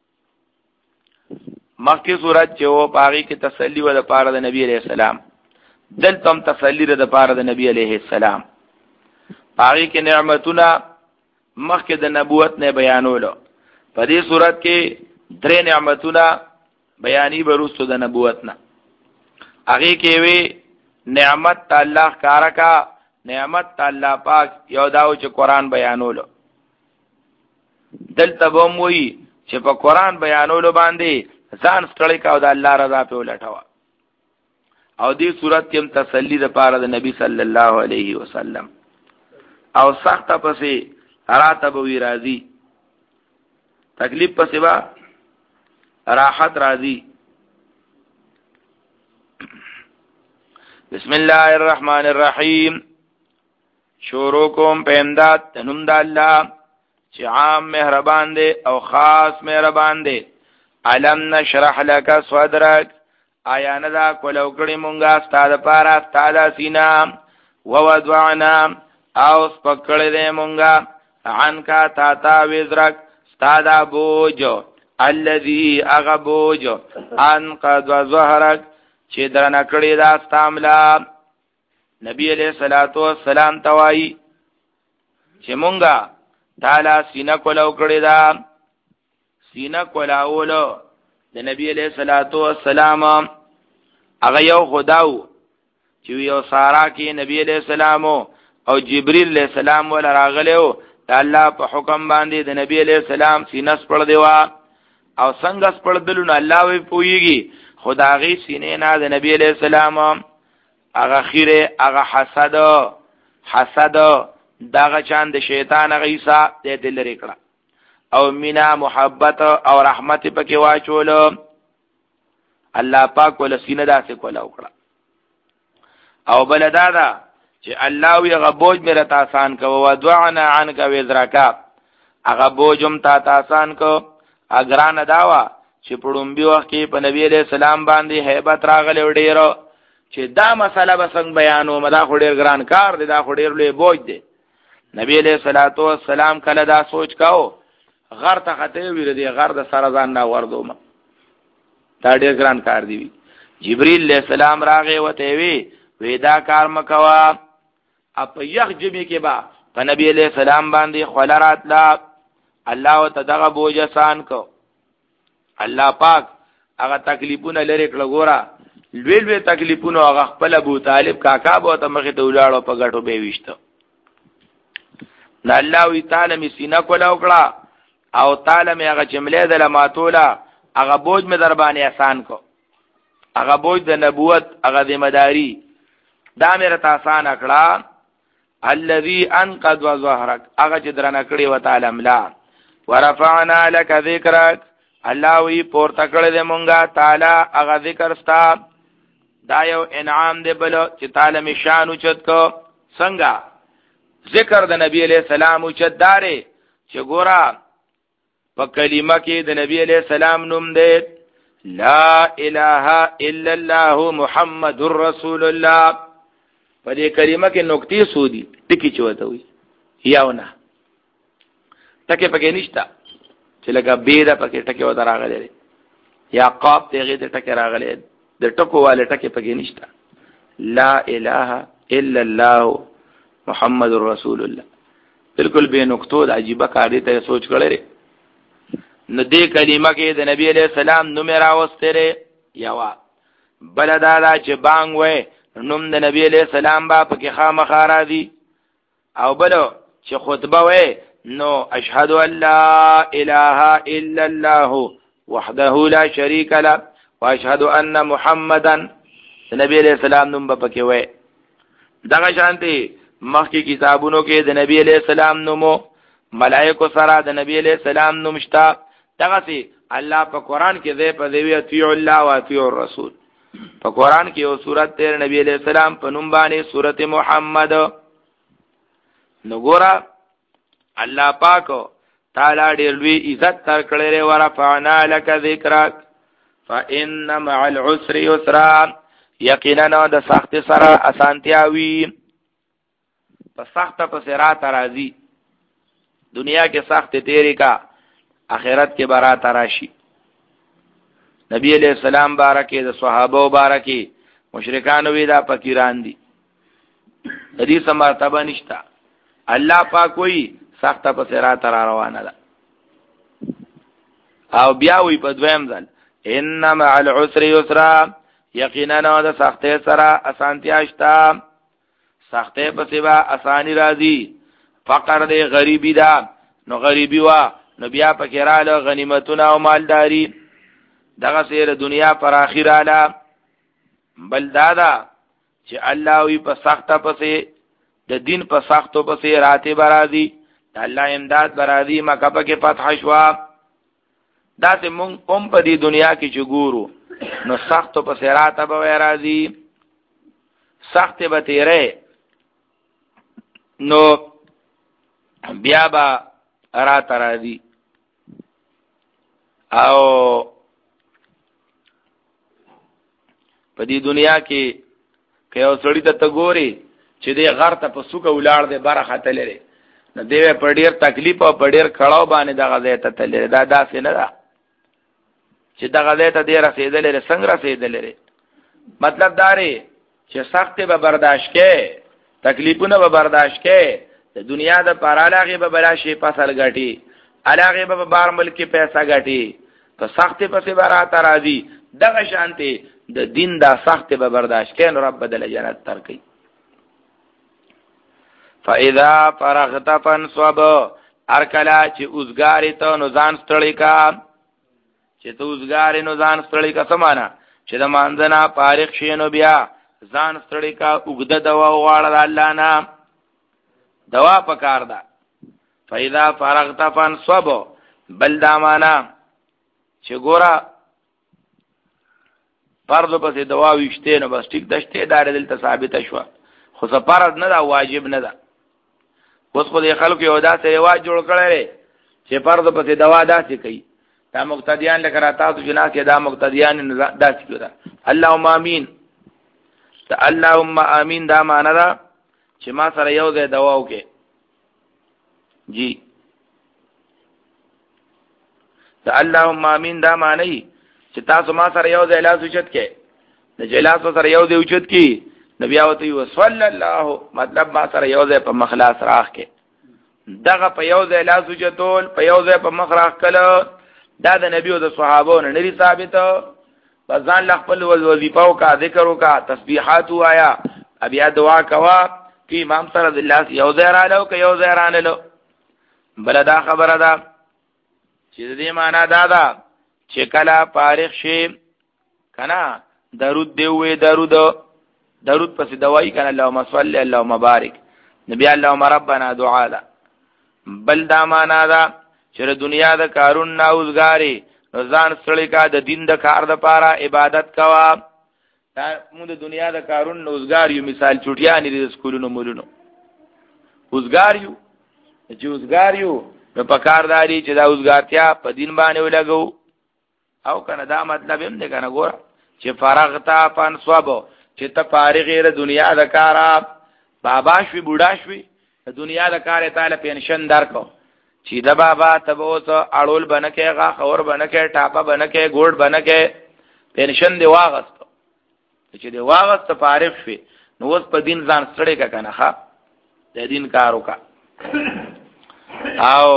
مخکې سورۃ چې و پاغي کې تسلی و د پاره د نبی عليه السلام، دلته هم تسلی د پاره د نبی عليه السلام. پاغي کې نعمتونه مخکې د نبوت نه بیانولو، په دې سورۃ کې درې نعمتونه بیانې بروستو د نبوت نه. هغه کې وی نعمت الله کارکا نعمت الله پاک یو داو چې قران بیانولو، دلته به وی چې په قران بیانولو باندې ځان ستړی کاو د الله رضا په ولټاوه. او دې صورت کې هم تسلی د پاره د نبی صلی الله علیه وسلم او سخت پسې راته به وی راضی تکلیف پسې با راحت راضی. بسم الله الرحمن الرحیم شروع کوم په امداد تنم د الله چې عام مهربان دی او خاص مهربان دی. علم نشرح لك صدرك آیا نه دا کولو کړي مونږه ستاده پاره ستاده سینا ووضعنا او سپکړې دې مونږه عنکا تا تا وزرک ستاده بوجو الذي اغبوجو انقذ ظهرك چې درنه کړي دا استعملا. نبی علیہ الصلوۃ والسلام توای چې مونږه تعالی سینا کولو کړي دا سینا کولاولو د نبی علیہ الصلوۃ والسلام هغه یو خداو چې یو سارا کې نبی علیہ السلام او جبرئیل علیہ السلام ول راغلو د الله په حکم باندې د نبی علیہ السلام سینه سپړ دیوا او څنګه سپړ دلو نه الله وی پویږي خدایي سینې نه د نبی علیہ السلام هغه خیره هغه حسد حسد داغه چاند شیطان هغه عیسی دې دل لري کړه او مینا محبت او رحمت پکې واچول. الله پاک ول سینه داسې کولا وکړه. او بل دا دا چې الله وی غبوج مې رتا آسان کو او دعنا عنک وذرکا هغه بوجم تا آسان کو. اگران داوا چې پړومبي وخت کې په نبی عليه السلام باندې hebat راغلی ډیرو چې دا مسله به څنګه بیانو مدا خو ډیر ګران کار دی دا خو ډیر لوی بوج دی. نبی عليه الصلاه والسلام کله دا سوچ کاو غر ته خطه ویل دی غر د سره ځان نه وردوم دا ډیر ګران کار دی. جبريل عليه السلام راغی وته وی ودا کار مکوا اپ یخ جمی کې با په نبی عليه السلام باندې خلرات لا الله تدغه بوج آسان کو. الله پاک هغه تکلیفونه لري کړه ګورا لوی لوی تکلیفونه هغه خپل ابو طالب کاکا به ته مخې ته ولاړو په غټو به وشته. نه الله وی تعالی می سینا کولا وکړه او تعالی می هغه جمله د لماتولا هغه بوج می در باندې آسان کو. هغه بوج د نبوت هغه ذمہ داری دا مې رته آسان کړه. الذي انقذ وظهرك هغه چې درنه کړی و تعالی ملا ورفعنا لك ذکرک الله وی پورته کړی دې مونږه تعالی هغه ذکر ستا. دا یو انعام دی بل چې تعالی می شان اوچت کو. څنګه ذکر د نبی علیہ السلام اوچت داري چې ګورا په کلمه کې د نبی علیہ السلام نوم دی لا اله الا الله محمد رسول الله. په دې کلمه کې نقطې سودی ټکی چوته وي یاونه ټکی پکې نشتا چې لکه بیره پکې ټکی و دراغله یا قاف ته غي ټکی راغله د ټکو والے ټکی پکې نشتا. لا اله الا الله محمد رسول الله بالکل به نقطو د عجیبه کار دي ته سوچ کړئ. نو دې کلمه کې د نبی عليه السلام نوم راوستره یوا بلدادا چې بانګ وې نوم د نبی عليه السلام با پکې خامخا را دي او بلو چې خطبه وې نو اشهد ان لا اله الا الله وحده لا شريك له واشهد ان محمدا نبی عليه السلام نوم په پکې وې. دغه شانتي مخکې کتابونو کې د نبی عليه السلام نومو ملائکه سره د نبی عليه السلام نوم شته. دغه سي الله په قران کې دې په دی اطیع الله او اطیع الرسول. په قران کې یو سورته تیر نبی عليه السلام په نوم باندې سورته محمد. نو ګورا الله پاک تعالی ډېر لوی عزت تر کړی ورفعنا لك ذکرک فان مع العسر يسرا یقینا د سخت سره اسانتیا وی. په سخت په سرات راځي دنیا کې سخت تیری کا آخرت کې برات راشي. نبی علیہ السلام بارکه د صحابه بارکه مشرکان وی دا فقیران دي حدیث مرتبه نشتا. الله پاک وی سخت په سرات را روانه ده او بیا وی په دویم ځل ان مع العسر يسرا یقینا د سخت سره اسانتیا شتا. سخت په سبا اسانی راځي. فقر دی غریبی دا نو غریبی وا نو بیا پکې رااله غنیمتونه او مالداری دغه سیر دنیا پر اخراله. بل دادا چې الله وی په سخته پسې د دین په سختو پسې راته برازي د الله امداد برازي مکه پکې فتح شوا. دا ته مونږ هم په دې دنیا کې چې ګورو نو سختو پسې راته به راځي سخت به تیرې نو بیا با راته راځي. او په دې دنیا کې که یو سړی ته ګوري چې دې غر ته په سوکه ولاړ دی بار خاطر لري نو دی په ډیر تکلیف او په ډیر کړهو باندې دغه ځای ته تللی دا داسې نه ده چې دغه ځای ته دی رسېدلی څنګه رسېدلی. مطلب دا دی چې سخت به برداشت کې تکلیفونه به برداشت کې د دنیا د پارالاغه به بلاشي فصل غټي علاغه به بار ملک پیسې غټي په سخت په سي برات راځي. دغه شانتي د دین دا سخت به برداشت کین رب بدل جنت تر کوي. فاذا فرغت فانصب ارکلا چې اوسګاری ته نو ځان ستړی کا چې ته اوسګاری نو ځان ستړی کا سمانا چې د مانځنا فارغ شې نو بیا ځان ستړی کا وګد دوا واړه الله نه دوا پکار ده. فاذا فرغت فانصب بل دا معنا چې ګورا فرض پسې دوا وشته نو بس ټیک دشته دار دلته ثابت شو خو فرض نه دا واجب نه ده. اوس خو د خلکو یو داسې رواج جوړ کړی چې فرض پسې دوا داسې کوي. دا مقتدیان لکه را تاسو جناس کې دا مقتدیان داسې کوي. اللهم امین. ته اللهم امین دا معنا ده چې ما سره یو ځای دوا وکې جی. ته اللهم امین دا معنی چې تاسو ما سره یو ځای لاس اوچت کې د جلاس سره یو ځای اوچت کې نبی او ته صلی الله مطلب ما سره یو ځای په مخلاص راخ کې دغه په یو ځای لاس اوچتول په یو ځای په مخ راخ کله دا د نبی او د صحابو نه لري ثابت. بزان خپل وظیفه او کا ذکر او کا تسبیحات وایا بیا دعا کوا کی امام سره د الله یو ځای را لو که یو ځای را نه لو. بل دا خبره ده چې دې معنا دا ده چې کله فارغ شي کنه درود دی وې درود درود پس دوايي کنه اللهم صل اللهم بارک نبی اللهم ربنا دعا ده. بل دا معنا ده چې دنیا د کارون ناوزګاری ځان سړی کا د دین د کار د پاره عبادت کوا. دا موږ د دنیا د کارون نوزګار یو مثال چټیا نه د سکولونو مولونو وزګار یو چې وزګار یو په پکارداري چې دا وزګارتیا په دین باندې ولګو او کنه دا مطلب هم دی کنه ګور چې فارغتا پن صوب چې ته فارغ غیر دنیا د کارا بابا شوي بوډا شوي د دنیا د کار تعالی پنشن درکو چې دا بابا تبوت اړول بنکه غا خور بنکه ټاپه بنکه ګوډ بنکه پنشن دی واغست چې دی واغست فارغ شوي نو اوس په دین ځان سړی کا کنه ښا د دین کارو کا. او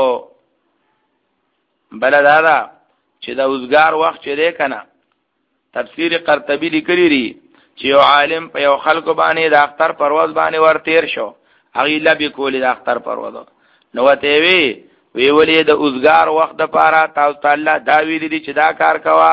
بل دادا چې دا وزګار وخت چې دی کنه تفسیر قرطبی لیکلی دی چې یو عالم په یو خلکو باندې د اختر پرواز باندې ور تیر شو هغه لبی کولی د اختر پرواز نو ته وی وی ولې د وزګار وخت د پاره تاسو تعالی دا ویل دي چې دا کار کوا.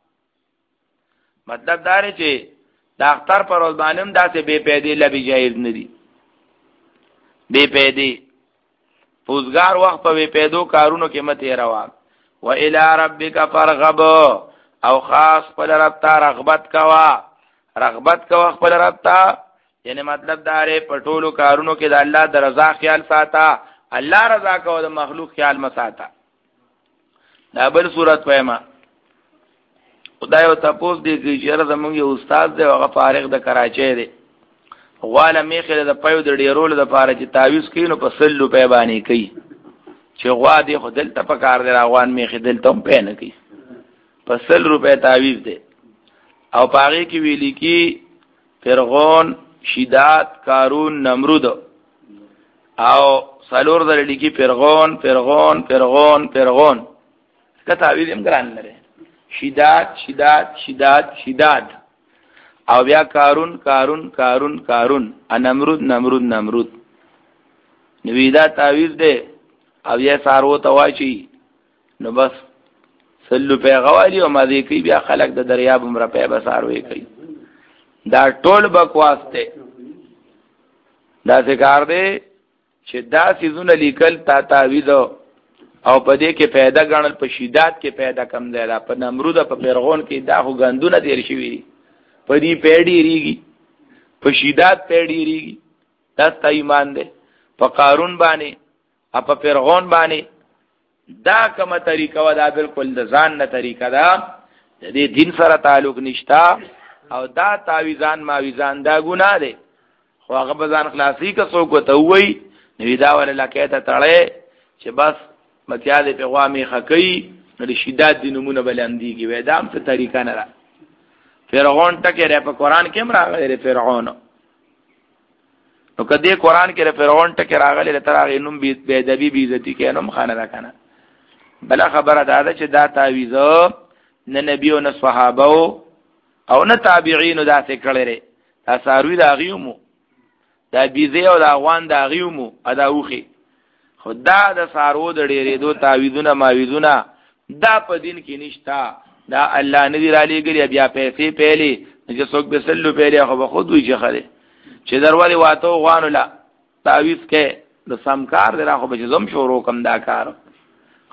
مطلب دا دی چې د اختر پرواز باندې هم داسې بے پیدې لبی جایز نه دي. بے پیدې وزګار وخت په بے پیدو کارونو کې مته روا و الی ربک فرغب او خاص پر رب ته رغبت کوا رغبت کوا خپل رب ته یعنی مطلب دا ری پټولو کارونو کې د الله د رضا خیال ساته الله رضا کو د مخلوق خیال مساته. دا بل صورت وایما خدای او تاسو دې کې چې زمونږ یو استاد دی هغه فارغ د کراچۍ دی غواله میخه د پيو د ډیرول د پاره چې تعویز کینو په سل روپے باندې کوي چې غوا دې خو دلته په کار دی راغوان میخه دلته هم پې نه کوي په سل روپے تعویز دی او پاغي کې ویلي کې فرعون شداد قارون نمرود او سالور در لیکي فرعون فرعون فرعون فرعون کته تعویز هم ګران لري شداد شداد شداد شداد او بیا قارون قارون قارون قارون نمرود نمرود نمرود نویدا تعویز دے او یا سارو تواشی نو بس سلو پی غوالی او مزی کی بیا خلق د دریاب عمر پی بساروی کی دا ټول بکواس ته دا ذکر دی چې دا سيزونه لیکل تا تعویز او په دې کې پیدا غنل په شدت کې پیدا کم دی دا په نمرود په فرعون کې دا خو غندونه تیر شوی په دې پیډی ریږي په شدت پیډی ریږي دا ته ایمان دی په قارون باندې او په فرعون باندې دا کومه طریقه ودا بالکل د ځان نه طریقه دا د دې دین سره تعلق نشتا او دا تعویزان ماویزان دا ګناه دی خو هغه بزان خلاصي که څوک ته وای نو دا ول لکه ته تړې چې بس متیاده په غوامي خکې د شدت د نمونه بلندېږي وې دا هم څه طریقه نه ده فرعون ټکه په قران کې هم راغلی فرعون نو کدی قران کې فرعون ټکه راغلی تر هغه نوم بی ادبی بی عزتی کې نوم خانه را کنه بل خبره ده چې دا تعویذ نه نبی او نه صحابه او نه تابعین دا څه کړي دا ساروی دا غیومو دا بیزه او دا غوان دا غیومو ادا وخی خدا د سارو د ډېرې دو تعویذونه ماویذونه دا په دین کې نشتا دا الله ندی را لګری بیا پیسې پیلي چې څوک به سلو پیلي خو به خود وی چې خله چې دروازه واتو غوانو لا تعویذ کې د سمکار درا خو به زم شروع کم دا کار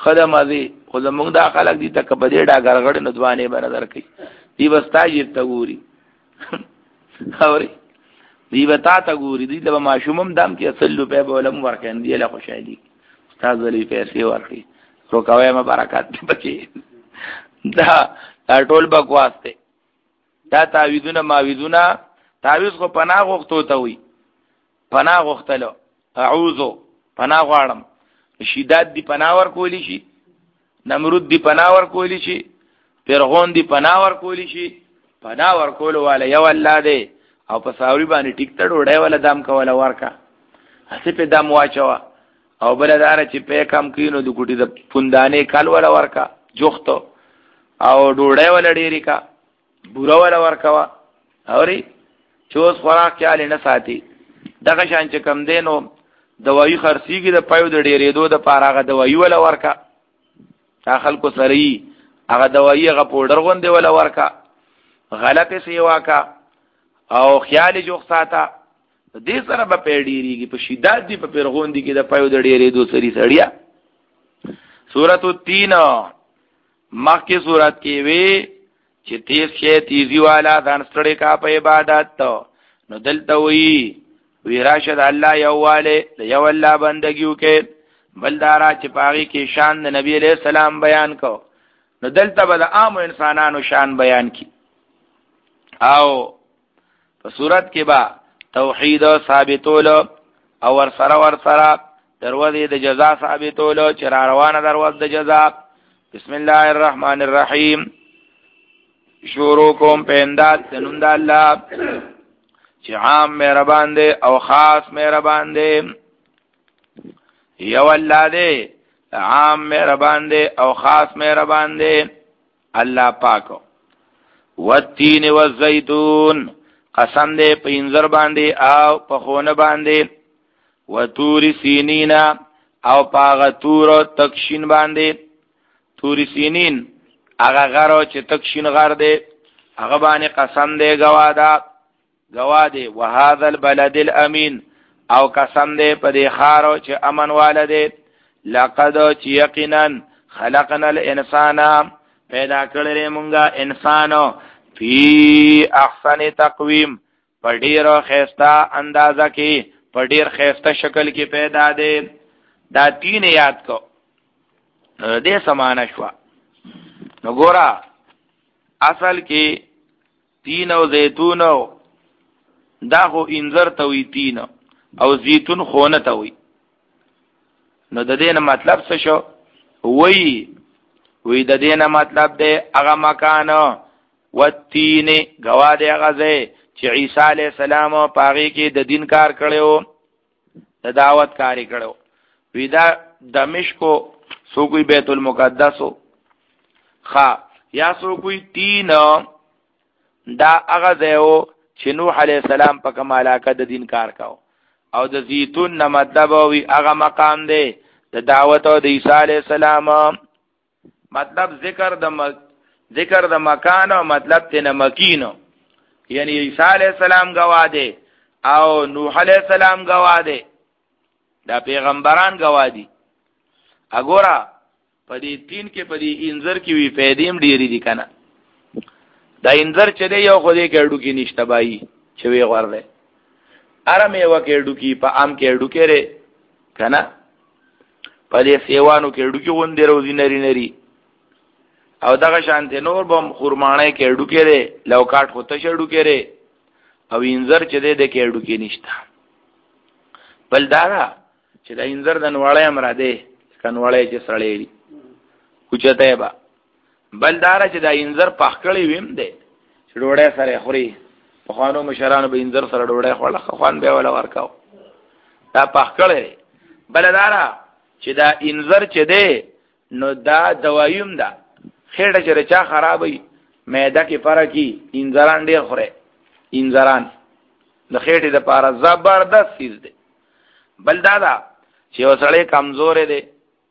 خدمه دي خو زمونږ دا خلک دي ته که په دې ډاګر غړې نو ځوانې به نظر کوي دی به ستا جیب ته ګوري اورې دی به تا ته ګوري دی ته به ماشوم هم دام کې اصل روپۍ به ولم ورکوي دی له خوشحالي استاد ولې پیسې ورکړي روکوی مه برکات دې پکې دا دا ټول بکواس دی دا تعویذونه ماویذونه تعویذ خو پناه غوښتو ته وي پناه غوښتلو اعوذ پناه غواړم شداد دی پناه ورکولی شي نمرود دی پناه ورکولی شي فرعون دی پناه ورکولی شي پناه ورکولو والا یو الله دی او په ساوري باندې ټیک ته ډوډۍ ولا دام کوله ورکا هسې په دام واچوا او بل دار چې په کم کینو د ګټي د پوندانې کال ولا ورکا جوختو او ډوډۍ ولا ډېری کا بورا ولا ورکوا اوري چوس خوراک چاله نه ساتي دغه شان چې کم دینو دوايي خرسيږي د پيو د ډېرېدو د پاراغه دوايي ولا ورکا داخل کو سري هغه دوايي هغه پودر غوندې ولا ورکا غلطه سیوا کا او خیال جو ساته دې سره به پیډيريږي په شدت دي په پیرغون دي کې د پيو د ډېرېدو سري سړیا سورۃ التین مخکې سورۃ کې وی چې تیز شي تیزی والا ځان ستړي کا په عبادت نو دلته وی وی راشد الله یواله یو الله بندګیو کې بلدارا چې پاغي کې شان د نبی علیہ السلام بیان کو نو دلته به د عام انسانانو شان بیان کی او په صورت کې با توحید ثابتول او ور سره ور سره دروازه د جزاء ثابتول چې روانه دروازه د جزاء بسم الله الرحمن الرحیم شروع کوم په انداز د نوم د الله چې عام مهربان دی او خاص مهربان دی یو الله دی عام مهربان دی او خاص مهربان دی الله پاک والتین والزیتون قسم دی په انځر باندې او په خونه باندې وتور سینین او پاغه تور تکشین باندې تور سینین هغه غرو چې تکشین غر دی هغه باندې قسم دی گوادا گواده وهذا البلد الامین او قسم دې په دې خارو چې امن والده لقد چې یقینا خلقنا الانسان پیدا کړل مونږه انسانو فی احسن تقویم په ډیرو خسته اندازه کې په ډیر خسته شکل کې پیدا دي دا تین یاد کو دې سمانه شو نو ګورا اصل کې تین او زیتون دا خو انذر توي تین او زیتون خونه توي نو د دې نه مطلب څه شو وی وی د دې نه مطلب دی هغه مکان وتین غواده هغه ځای چې عیسی علی السلام پاغي کې د دین کار کړو د دعوت کاری کړو وی دا دمشق سو کوئی بیت المقدس خا یا سو کوئی تین دا هغه ځای چې نوح علیہ السلام په کمالاکه د دین کار کاو او د زیتون نه مطلب وی هغه مقام دی د دعوت او د عیسی علیہ السلام مطلب ذکر د م... ذکر د مکان او مطلب ته مکینو یعنی عیسی علیہ السلام گواده او نوح علیہ السلام گواده دا پیغمبران گوادي اګورا په دې تین کې په دې انذر کې وی پیدیم ډیری دي کنه دا انذر چې دی یو خو دې کېړو کې نشته بای چې وی غورله ارمه و کېړو کې په ام کېړو کې ره کنه په دې سیوانو کېړو کې وندې روزي نری نری او دغه شانته نور بم خورمانه کېړو کې ره لوکاټ هوته شړو کې ره او انذر چې دی د کېړو کې نشته بلدارا چې دا انذر د نواړې امر ده کنواړې چې سړېړي کوچته با بلدارا چې دا انذر پخکړی ویم دی چې ډوړې سره خوري په خوانو مشرانو به انذر سره ډوړې خوړه خوان به ولا ورکاو دا پخکړی بلدارا چې دا انذر چې دی نو دا دوايوم ده خېټه چې رچا خرابې معده کې فرقي انذران ډېر خوره انذران د خېټې د پاره زبردست چیز دی بلدارا چې وسړې کمزور دی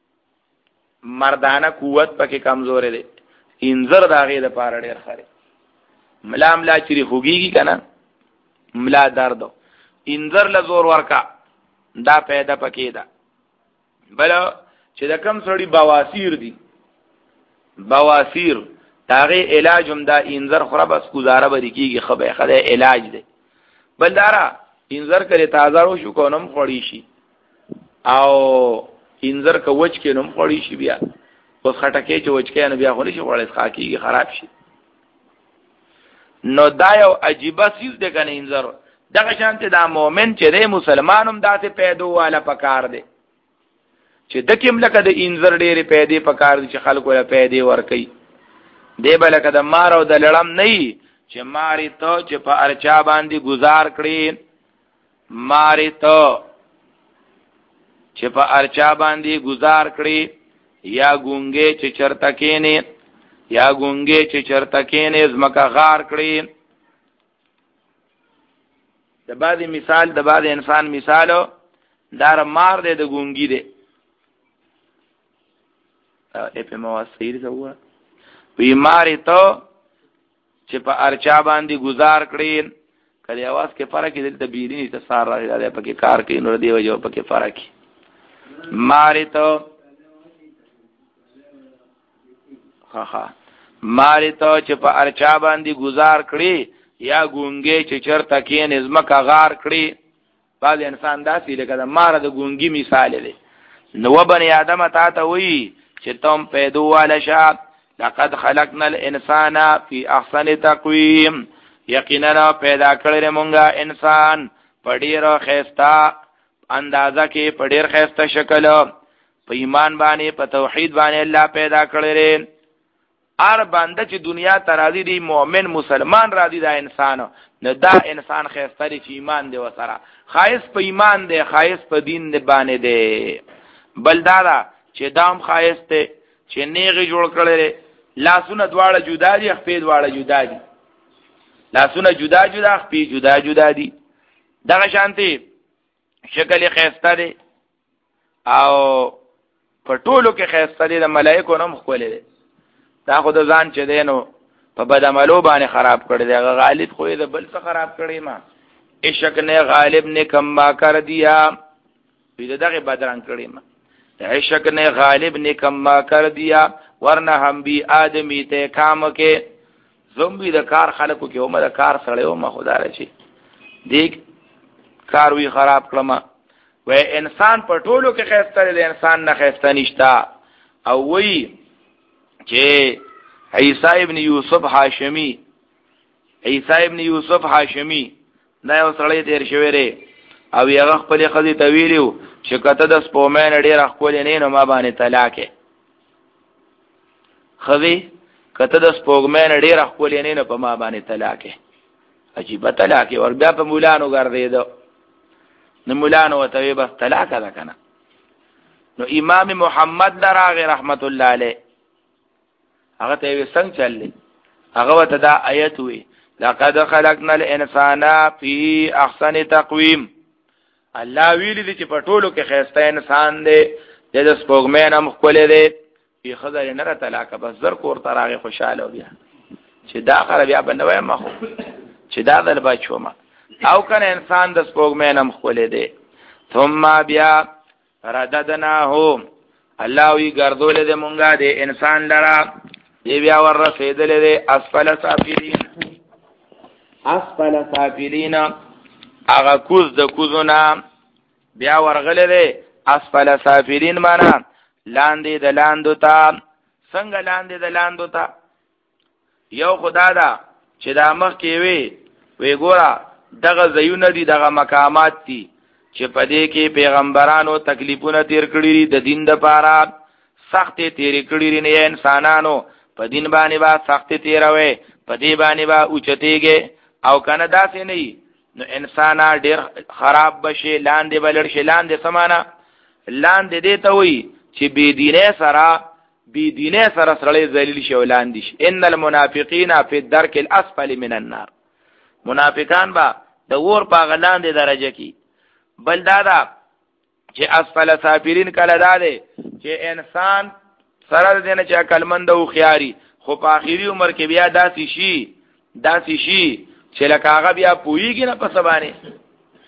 مردانه قوت پکې کمزور دی انذر داغه د پاره ډېر خره ملا ملا چری خوږیږي کنه ملا درد انذر له زور ورکا دا پیدا پکې دا بل چې د کم سړی بواسیر دي بواسیر داغه علاج هم دا انځر خوره بس گزاره به کیږي خبره خدای علاج دی بل دارا انځر کړي تازه رو شو کوم خوړی شي او انځر کوچ کې نوم خوړی شي بیا اوس خټکه چې وچ کې نه بیا خوري شي وړل خاکیږي خراب شي نو دا یو عجیب سیز دی کنه انځر دغه شانته دا مؤمن چې دی مسلمانوم داسې پیدا والا پکار دی چې د کوم لکه د انځر ډېرې پیدا پکار دي چې خلکو له پیدا ور کوي دی بل کده مار او د لړم نه چې ماری ته چې په ارچا باندې گزار کړي ماری ته چې په ارچا باندې گزار کړي یا ګونګې چې چرته کېنه یا ګونګې چې چرته کېنه زمکه غار کړي د بعضی مثال د بعض انسان مثالو دار مار دې د ګونګې دې ا په مواسیر زوه وی ماری ته چې په ارچا باندې گزار کړي کله आवाज کې فرق دې د بیرینی ته سار راځي په کې کار کوي نور دی وجو په کې فرق ماری ته ها ها ماری ته چې په ارچا باندې گزار کړي یا ګونګې چې چرته کې نظم کا غار کړي بعض انسان داسې لکه د مار د ګونګي مثال دی نو بني ادم ته ته وی چې تم پیدا والا شاب لقد خلقنا الانسان في احسن تقويم یقینا پیدا کړل مونږه انسان په ډیر خيستا اندازه کې په ډیر خيستا شکل په ایمان باندې په توحید باندې الله پیدا کړل ار باندې چې دنیا ترازی دی مؤمن مسلمان را دی دا انسان نه دا انسان خيستا دی چې ایمان دی وسره خایس په ایمان دی خایس په دین دی باندې دی بل دا چې دام خایس ته چې نیغه جوړ کړل لاسونه دواړه جدا دي خپې دواړه جدا دي لاسونه جدا جدا خپې جدا جدا دي دغه شانتي شکل خيسته دي او په ټولو کې خيسته دي د ملائکو نوم خولې دي دا خو د ځان چې دینو په بدعملو باندې خراب کړی دی هغه غالب خو یې د بل څه خراب کړی ما عشق نه غالب نه کما کر دیا دې دغه بدرنګ کړی ما عشق نے غالب نے کما کر دیا ورنہ ہم بھی آدمی تے کام کے زومبی د کار خلقو کې اومه د کار سره اومه خدا رچی دیک کار وی خراب کړم و انسان په ټولو کې خیسته دی انسان نه خیسته نشتا او وی چې عیسی ابن یوسف هاشمی عیسی ابن یوسف هاشمی دا یو سړی تیر شوی ری او یغه خپل خدي طویلو چې کته د سپومین ډیر خپل نه نو ما باندې طلاق خدي کته د سپومین ډیر خپل نه نو په ما باندې طلاق عجیب طلاق ور بیا په مولانو ګرځیدو نو مولانو وته بس طلاق ده کنه نو امام محمد دراغه رحمت الله علیه هغه ته څنګه چللی هغه وته دا آیت وی لقد خلقنا الانسان في احسن تقويم الله ویلی دی چې په ټولو کې خیسته انسان دی د سپوږمۍ هم خپلې دی په خزر نه را طلاق بس زر کور تراغه خوشاله بیا چې دا خره بیا بنوي مخ چې دا دل بچو ما او کنه انسان د سپوږمۍ هم خپلې دی ثم بیا رددناه الله وی ګرځول دی مونږه دی انسان لرا دی بیا ور رسیدل دی اسفل سافلین اسفل سافلین اغا کوز د کوزونا بیا ورغله ده اسفل سافلین معنا لاندې د لاندو ته څنګه لاندې د لاندو ته یو خدا دا چې دا مخ کې وي وی ګورا دغه زيونه دي دغه مقامات دي چې په دې کې پیغمبرانو تکلیفونه تیر کړی دي د دین د پاره سخت تیر کړی دي نه انسانانو په دین باندې با سخت تیروي په دې باندې با اوچتيږي او کنه داسې نه نو انسان ډیر خراب بشي لاندې بلړ شي لاندې سمانا لاندې دې ته وي چې بی دینه سره بی دینه سره سره ذلیل شي ولاندې شي ان المنافقین فی الدرک الاسفل من النار منافقان با د ور په غلاندې درجه کې بل دادا چې اسفل سافلین کله داده چې انسان سره دې نه چې عقلمند او خياري خو په اخیری عمر کې بیا داسې شي داسې شي چې لکه هغه بیا پوېږي نه په سبانه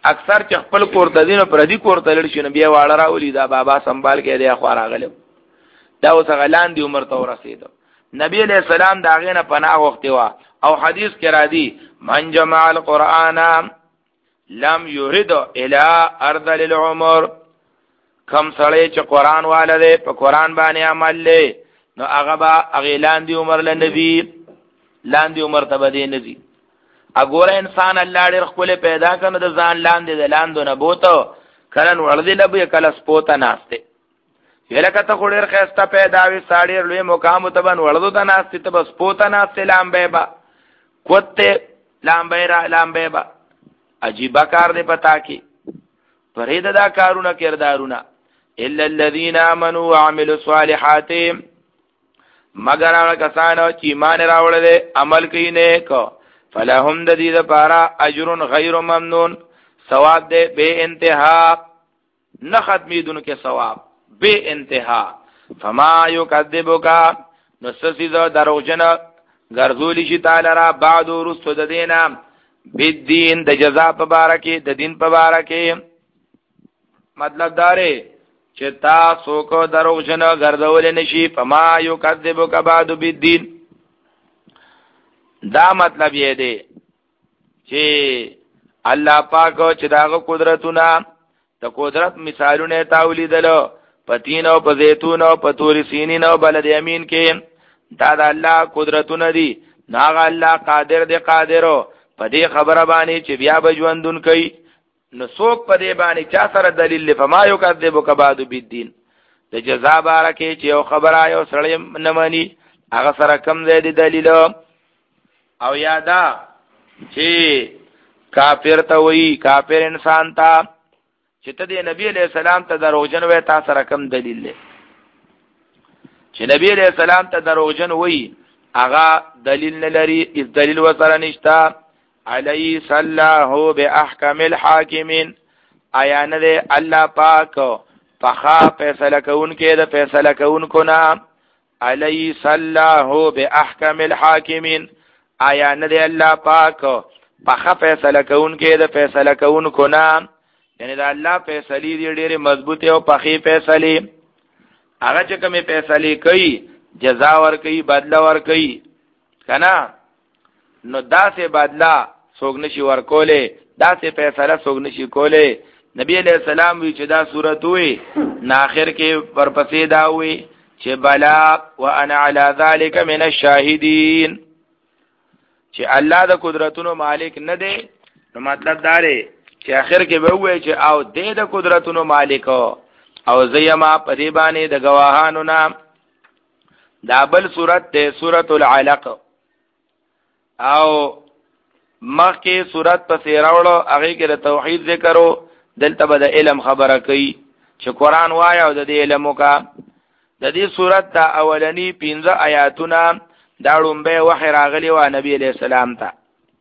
اکثر چې خپل کور ته دینو پر دې کور ته لړ شي نو بیا واړه راولي دا بابا سنبال کې دی خو راغلم دا اوس غلان دی عمر ته ورسېد نبی علیہ السلام دا غینه پناه وخت وا او حدیث کې را دي من جمع القرآن لم يرد الى ارض للعمر کم سړی چې قرآن والده په قرآن باندې عمل لې نو هغه با اغیلان دی عمر لنبی لاندې عمر ته بده نزي اګوره انسان الله ډېر خپل پیدا کنه د ځان لاندې د لاندو نه بوته کله ورځي لبه کله سپوته ناشته یلکه ته خوري خسته پیدا وي ساړي لوی مقام ته بن ورځو ته ناشته ته بس پوته ناشته لامبه با کوته لامبه را لامبه با عجیب کار دې پتا کی پرېدا دا کارونه کردارونه الا الذين امنوا وعملوا الصالحات مگر هغه کسانو چې ایمان راوړل عمل کوي نیک فلهم د دې لپاره اجر غیر ممنون ثواب دې بے انتها نه ختمیدون کې ثواب بے انتها فما یکذبک نسسیزو دروغجن ګرځولی شي تعالی را بعد ورستو د دینه بالدین د جزاء په بارکه د دین په بارکه مطلب داره چې تاسو کو دروغجن ګرځول نشي فما یکذبک بعد بالدین دا مطلب یې دی چې الله پاک چې داغه قدرتونه د قدرت مثالونه تاولیدلو پتینو په زیتونو په تور سینینو بلد یمین کې دا د الله قدرتونه دي ناغه الله قادر دی قادرو په دې خبره باندې چې بیا بجوندون کوي نو څوک په دې باندې چا سره دلیل لفما یو کذبک بعد بالدین د جزاء بارکه چې یو خبره یو سړی نه مانی هغه سره کم دی دلیل او یادا چې کافر ته وی کافر انسان ته چې ته د نبی علیہ السلام ته دروغجن وې تاسو سره کم دلیل لري چې نبی علیہ السلام ته دروغجن وې هغه دلیل نه لري اس دلیل وسره نشتا علی صلاه باحکم الحاکمین آیا نه دی الله پاک فخا فیصله کون کې د فیصله کون کو نا علی صلاه باحکم الحاکمین آیا نه دی الله پاک فخا فیصله کون کې د فیصله کون کو نا یعنی دا الله فیصله دی ډېر مضبوطه او پخې فیصله هغه چې کومه فیصله کوي جزا ور کوي بدلا ور کوي کنه نو داسې بدلا څوک نشي ور کوله داسې فیصله څوک نشي کوله نبی علیہ السلام وی چې دا صورت وي ناخر کې ورپسې دا وي چې بلا وانا علی ذلک من الشاهدین چې الله د قدرتونو مالک نه دی نو مطلب دا دی چې اخر کې به وایي چې او دې د قدرتونو مالک او زیما په دې باندې د گواهانو نام دا بل صورت ده سورۃ العلق او مخکې صورت په سیراوړو هغه کې د توحید ذکرو دلته به د علم خبره کوي چې قران وایا او د دې علم وکا د دې صورت ته اولنی پنځه آیاتونه دا ډومبه وحی راغلی و نبی علیہ السلام ته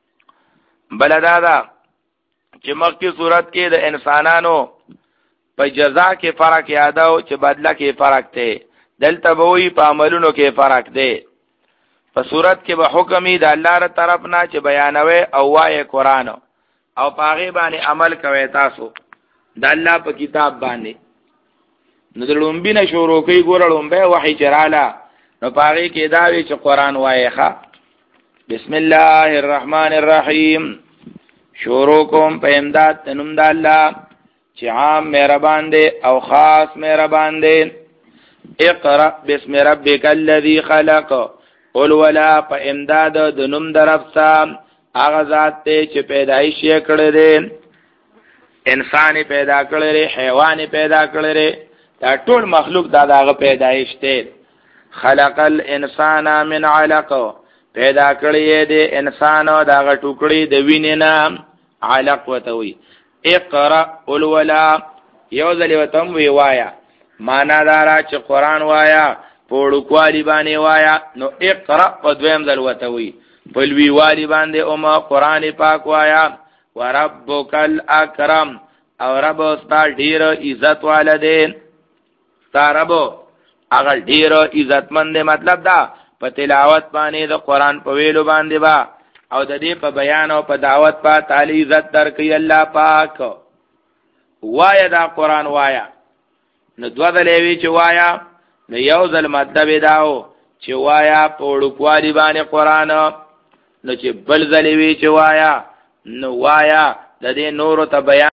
بلدا دا چې مخکې صورت کې د انسانانو په جزا کې فرق یادو چې بدله کې فرق دی دلته به وی په عملونو کې فرق دی په صورت کې به حکمي د الله تر طرف نه چې بیانوي او وایي قران او پاغه باندې عمل کوي تاسو د الله په کتاب باندې نو د لومبي نه شروع کوي ګور لومبه وحي چراله نو پاغه کې دا وی چې قران وایي ښا بسم الله الرحمن الرحیم شروع کوم په امداد تنم د الله چې عام مهربان دی او خاص مهربان دی اقرا بسم ربک الذی خلق قل ولا په امداد د نوم درفتا هغه ذات ته چې پیدایش یې کړی دی انسان پیدا کړی دی حیوان پیدا کړی دی دا ټول مخلوق دا دغه پیدایش دی خلق الانسان من علق پیدا کړی دی انسان دغه ټوکړي د وینې نام علق وتوي اقرا قل ولا یو ځل وتم وی وایا معنا دارا چې قران وایا پوړو کوالی باندې وایا نو اقرا په دویم ځل وتوي په لوی والی باندې او ما قران پاک وایا وربک الاکرم او رب استا ډیر عزت والدین تا رب هغه ډیر عزتمند مطلب دا په تلاوت باندې د قران په ویلو باندې با او د دې په بیان او په دعوت په تعالی عزت درکې الله پاک. وایا دا قران وایا نو دوا دلوي چې وایا نو یو ځل مطلب داو چې وایا په وړوکوالي باندې قران، نو چې بل ځل وی چې وایا نو وایا د دې نور ته بیان